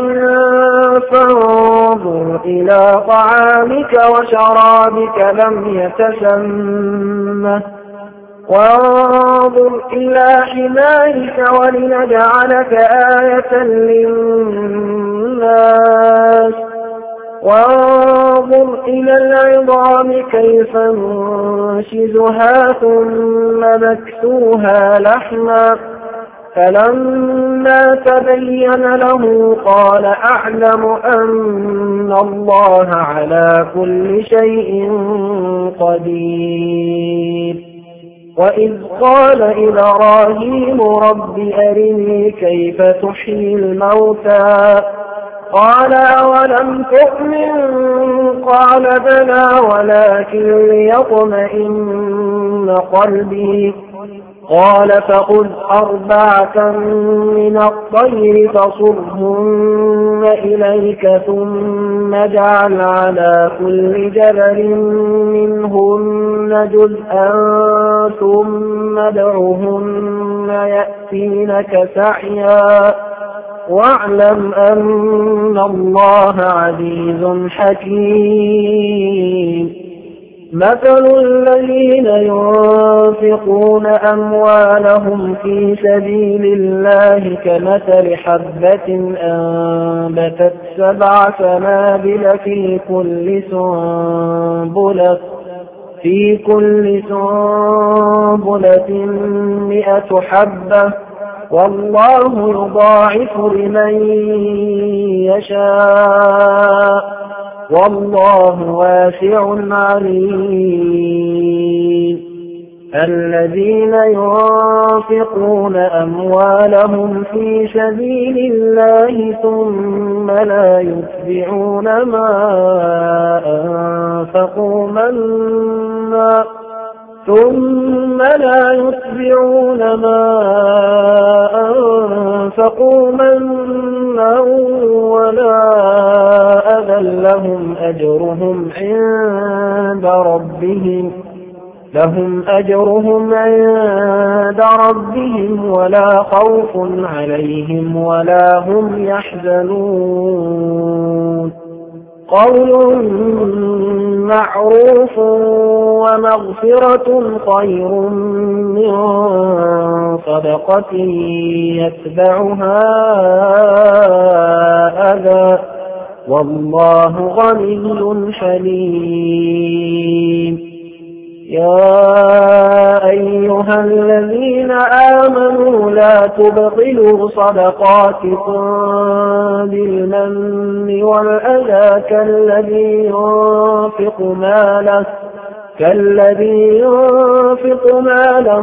فانظر إلى طعامك وشرابك لم يتسنه وانظر إلى حمارك ولنجعلك آية للناس وانظر إلى العظام كيف ننشزها ثم نكسوها لحما فلما تبين له قال أعلم أن الله على كل شيء قدير. وإذ قال إبراهيم رب أرني كيف تحيي الموتى قال أولم تؤمن قال بلى ولكن ليطمئن قلبي قال فخذ أربعة من الطير فصرهن إليك ثم اجعل على كل جبل منهن جزءا ثم ادعهن يأتينك سعيا واعلم أن الله عزيز حكيم. مثل الذين ينفقون أموالهم في سبيل الله كمثل حبة أنبتت سبع سنابل في كل سنبلة في كل سنبلة مئة حبة والله يضاعف لمن يشاء والله واسع عليم. الذين ينفقون أموالهم في سبيل الله ثم لا يتبعون ما أنفقوا منا ثم لا يتبعون ما أنفقوا منا ولا أذى لهم أجرهم عند ربهم لهم أجرهم عند ربهم ولا خوف عليهم ولا هم يحزنون. قول معروف ومغفرة خير من صدقة يتبعها أذى والله غني حليم. يا أيها الذين آمنوا لا تبطلوا صدقاتكم بالمن والأذى كالذي ينفق ماله كالذي ينفق ماله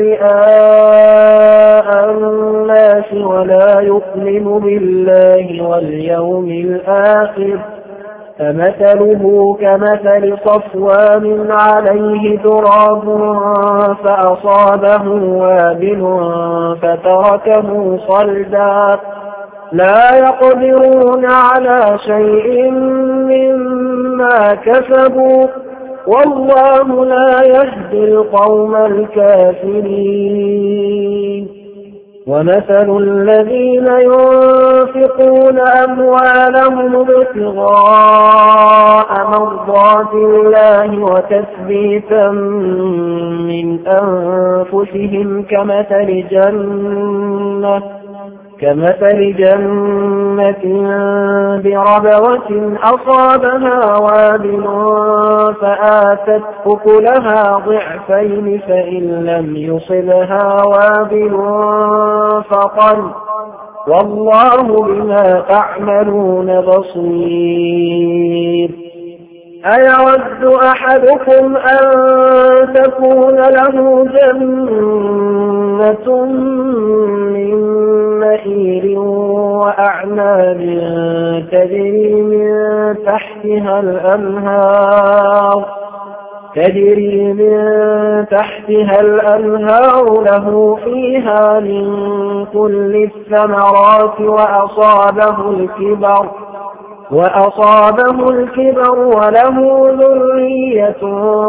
رئاء الناس ولا يؤمن بالله واليوم الآخر فمثله كمثل صفوان عليه تراب فأصابه وابل فتركه صلدا لا يقدرون على شيء مما كسبوا والله لا يهدي القوم الكافرين. ومثل الذين ينفقون أموالهم ابتغاء مرضات الله وتثبيتا من أنفسهم كمثل جنة كمثل جنة بربوة أصابها وابل فآتت أكلها ضعفين فإن لم يصبها وابل فطل والله بما تعملون بصير. أيود أحدكم أن تكون له جنة من نخيل وأعناب تجري من تحتها الأنهار تجري من تحتها الأنهار له فيها من كل الثمرات وأصابه الكبر وأصابه الكبر وله ذرية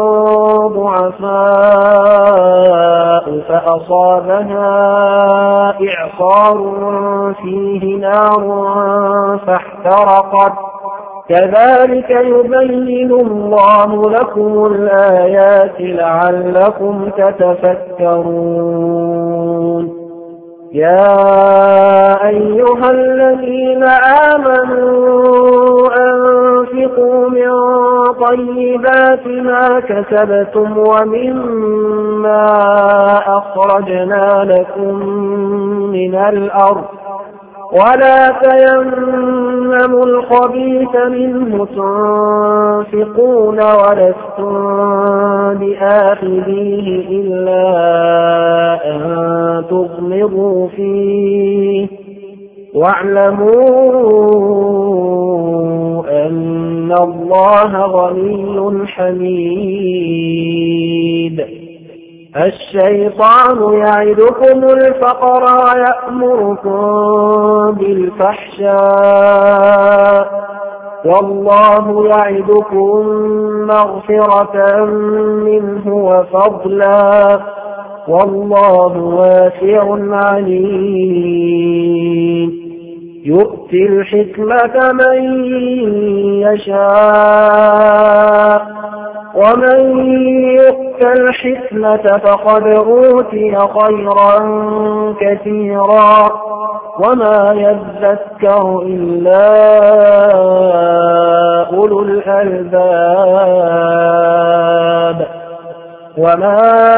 ضعفاء فأصابها إعصار فيه نار فاحترقت كذلك يبين الله لكم الآيات لعلكم تتفكرون يا أيها الذين آمنوا أنفقوا من طيبات ما كسبتم ومما أخرجنا لكم من الأرض ولا تيمموا الخبيث منه تنفقون ولستم بآخذيه إلا أن تغمضوا فيه واعلموا أن الله غني حميد الشيطان يعدكم الفقر ويأمركم بالفحشاء والله يعدكم مغفرة منه وفضلا والله واسع عليم يؤتي الحكمة من يشاء ومن يؤت الحكمة فقد أوتي خيرا كثيرا وما يذكر إلا أولو الألباب وما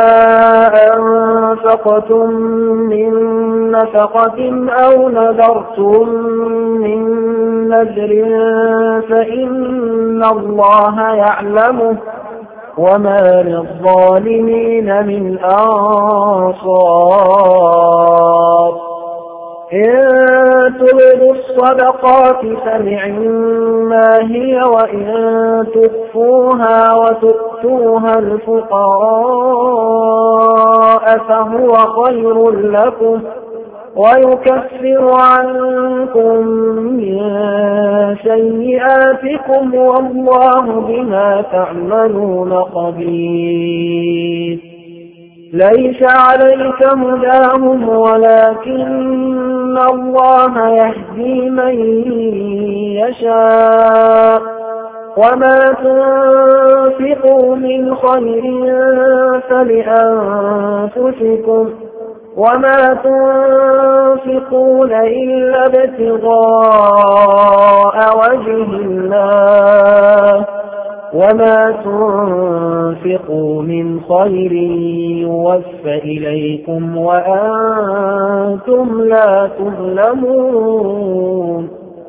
أنفقتم من نفقة أو نذرتم من نذر فإن الله يعلمه وما للظالمين من أنصار إن تبدوا الصدقات فنعما هي وإن تخفوها وتؤتوها الفقراء فهو خير لكم ويكفر عنكم من سيئاتكم والله بما تعملون خبير ليس عليك هداهم ولكن الله يهدي من يشاء وما تنفقوا من خير فلأنفسكم وما تنفقون إلا ابتغاء وجه الله وما تنفقوا من خير يوفى إليكم وأنتم لا تظلمون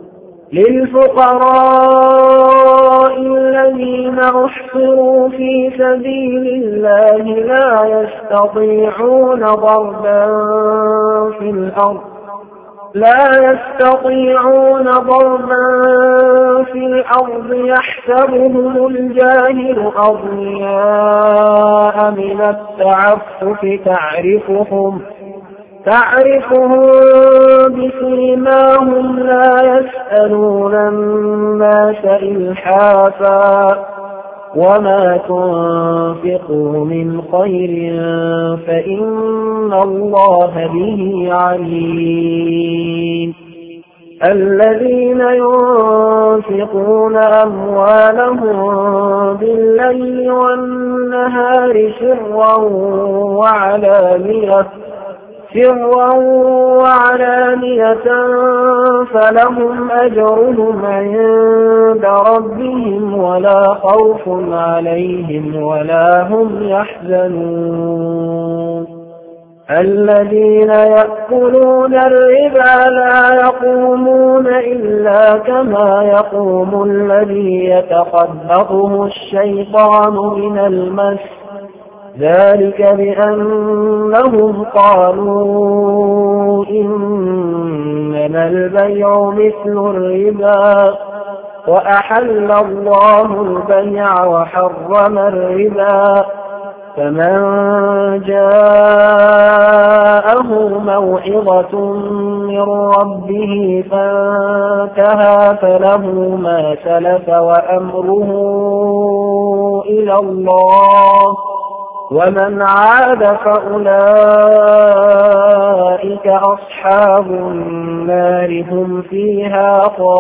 للفقراء الذين أحصروا في سبيل الله لا يستطيعون ضربا في الأرض لا يستطيعون ضربا في الأرض يحسبهم الجاهل أغنياء من التعفف تعرفهم تعرفهم بسيماهم لا يسألون الناس إلحافا وما تنفقوا من خير فإن الله به عليم الذين ينفقون أموالهم بالليل والنهار سرا وعلانية سرا وعلانية فلهم أجرهم عند ربهم ولا خوف عليهم ولا هم يحزنون الذين يأكلون الربا لا يقومون إلا كما يقوم الذي يتخبطه الشيطان من المس ذلك بأنهم قالوا إنما البيع مثل الربا وأحل الله البيع وحرم الربا فمن جاءه موعظة من ربه فانتهى فله ما سلف وأمره إلى الله ومن عاد فأولئك أصحاب النار هم فيها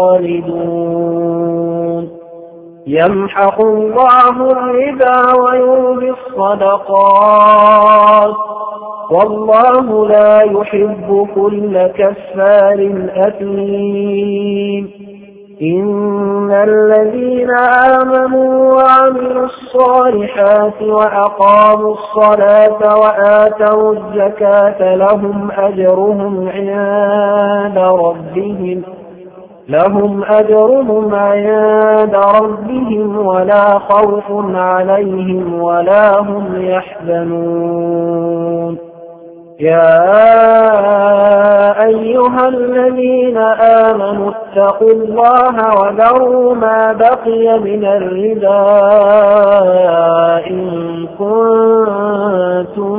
خالدون. يمحق الله الربا ويربي الصدقات والله لا يحب كل كفار أثيم. إن الذين آمنوا وعملوا الصالحات وأقاموا الصلاة وآتوا الزكاة لهم أجرهم عند ربهم لهم أجرهم عند ربهم ولا خوف عليهم ولا هم يحزنون. يا أيها الذين آمنوا اتقوا الله وذروا ما بقي من الربا إن كنتم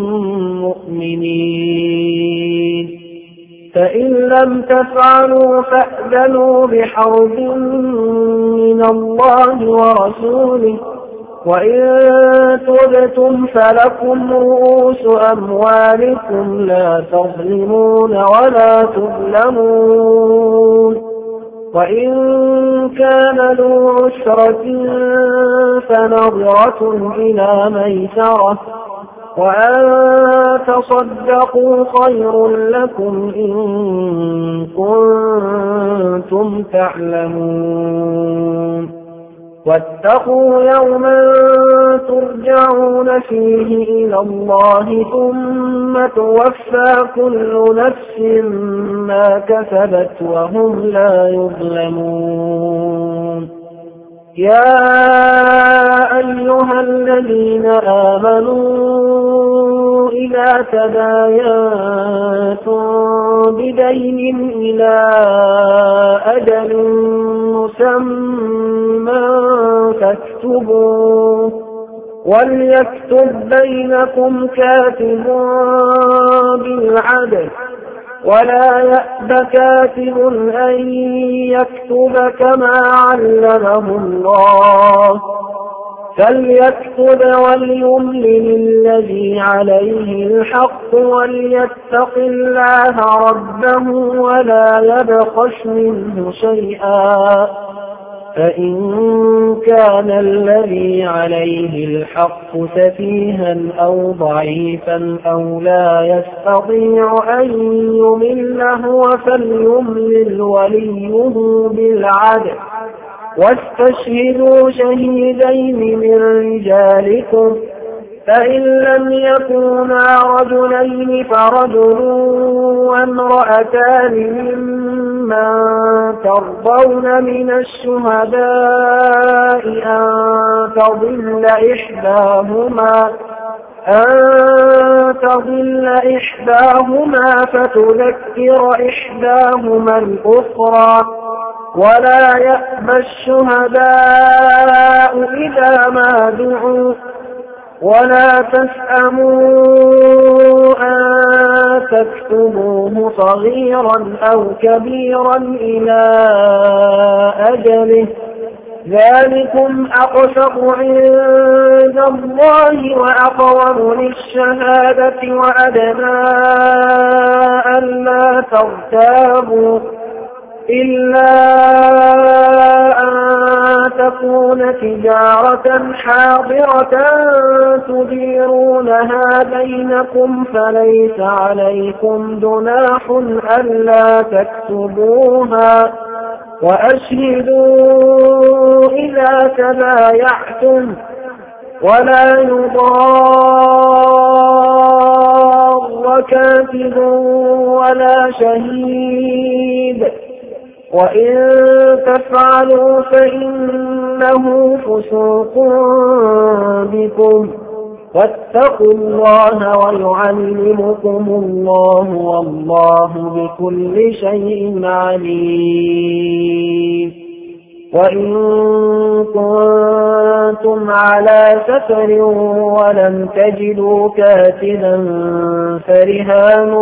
مؤمنين فإن لم تفعلوا فأذنوا بحرب من الله ورسوله وإن تبتم فلكم رؤوس أموالكم لا تظلمون ولا تظلمون. وإن كان ذو عسرة فنظرة إلى ميسرة وأن تصدقوا خير لكم إن كنتم تعلمون. واتقوا يوما ترجعون فيه إلى الله ثم توفى كل نفس ما كسبت وهم لا يظلمون. يا أيها الذين آمنوا إذا تداينتم بدين إلى أجل مسمى فاكتبوه وليكتب بينكم كاتب بالعدل ولا يأب كاتب أن يكتب كما علمه الله فليكتب وليملل الذي عليه الحق وليتق الله ربه ولا يبخس منه شيئا فإن كان الذي عليه الحق سفيها أو ضعيفا أو لا يستطيع أن يمل هو فليملل وليه بالعدل واستشهدوا شهيدين من رجالكم فإن لم يكونا رجلين فرجل وامرأتان ممن ترضون من الشهداء أن تضل إحداهما أن تضل إحداهما فتذكر إحداهما الأخرى ولا يأبى الشهداء إذا ما دعوا ولا تسأموا أن تكتبوه صغيرا أو كبيرا إلى أجله ذلكم أقسط عند الله وأقوم للشهادة وأدنى ألا ترتابوا إلا أن تكون تجارة حاضرة تديرونها بينكم فليس عليكم جناح ألا تكتبوها وأشهدوا إذا تبايعتم ولا يضار كاتب ولا شهيد وإن تفعلوا فإنه فسوق بكم واتقوا الله ويعلمكم الله والله بكل شيء عليم. وإن كنتم على سفر ولم تجدوا كاتبا فرهان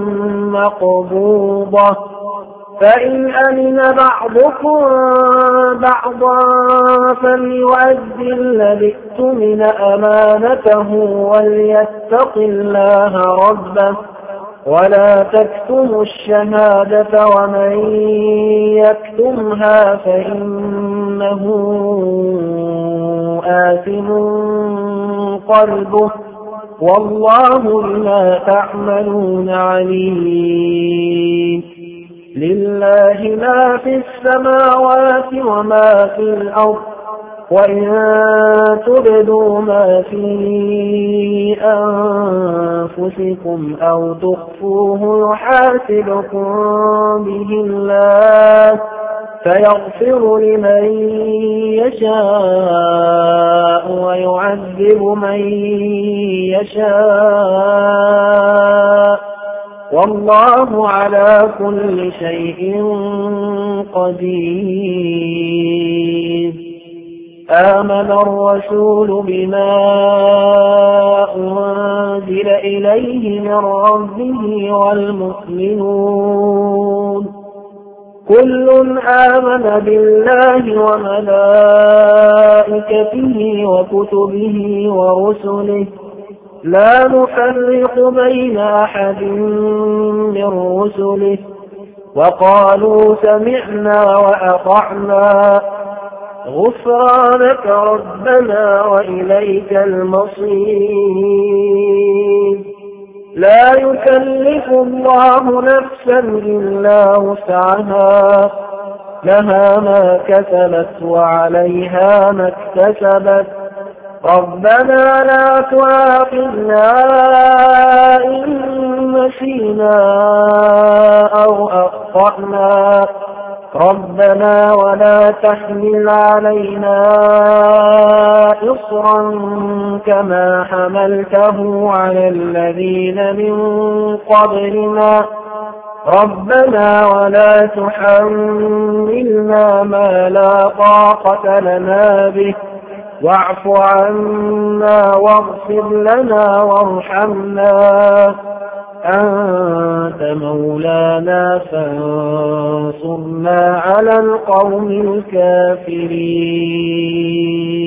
مقبوضة، فإن أمن بعضكم بعضا فليؤدي الذي اؤتمن أمانته وليتق الله ربه ولا تكتموا الشهادة ومن يكتمها فإنه آثم قلبه والله بما تعملون عليم. لله ما في السماوات وما في الأرض، وإن تبدوا ما في أنفسكم أو تخفوه يحاسبكم به الله فيغفر لمن يشاء ويعذب من يشاء والله على كل شيء قدير. آمن الرسول بما أنزل إليه من ربه والمؤمنون كل آمن بالله وملائكته وكتبه ورسله لا نفرق بين أحد من رسله وقالوا سمعنا وأطعنا غفرانك ربنا وإليك المصير. لا يكلف الله نفسا إلا وسعها لها ما كسبت وعليها ما اكتسبت ربنا لا تؤاخذنا إن نسينا أو أخطأنا ربنا ولا تحمل علينا إصرا كما حملته على الذين من قبلنا ربنا ولا تحملنا ما لا طاقة لنا به واعف عنا واغفر لنا وارحمنا أنت مولانا فانصرنا على القوم الكافرين.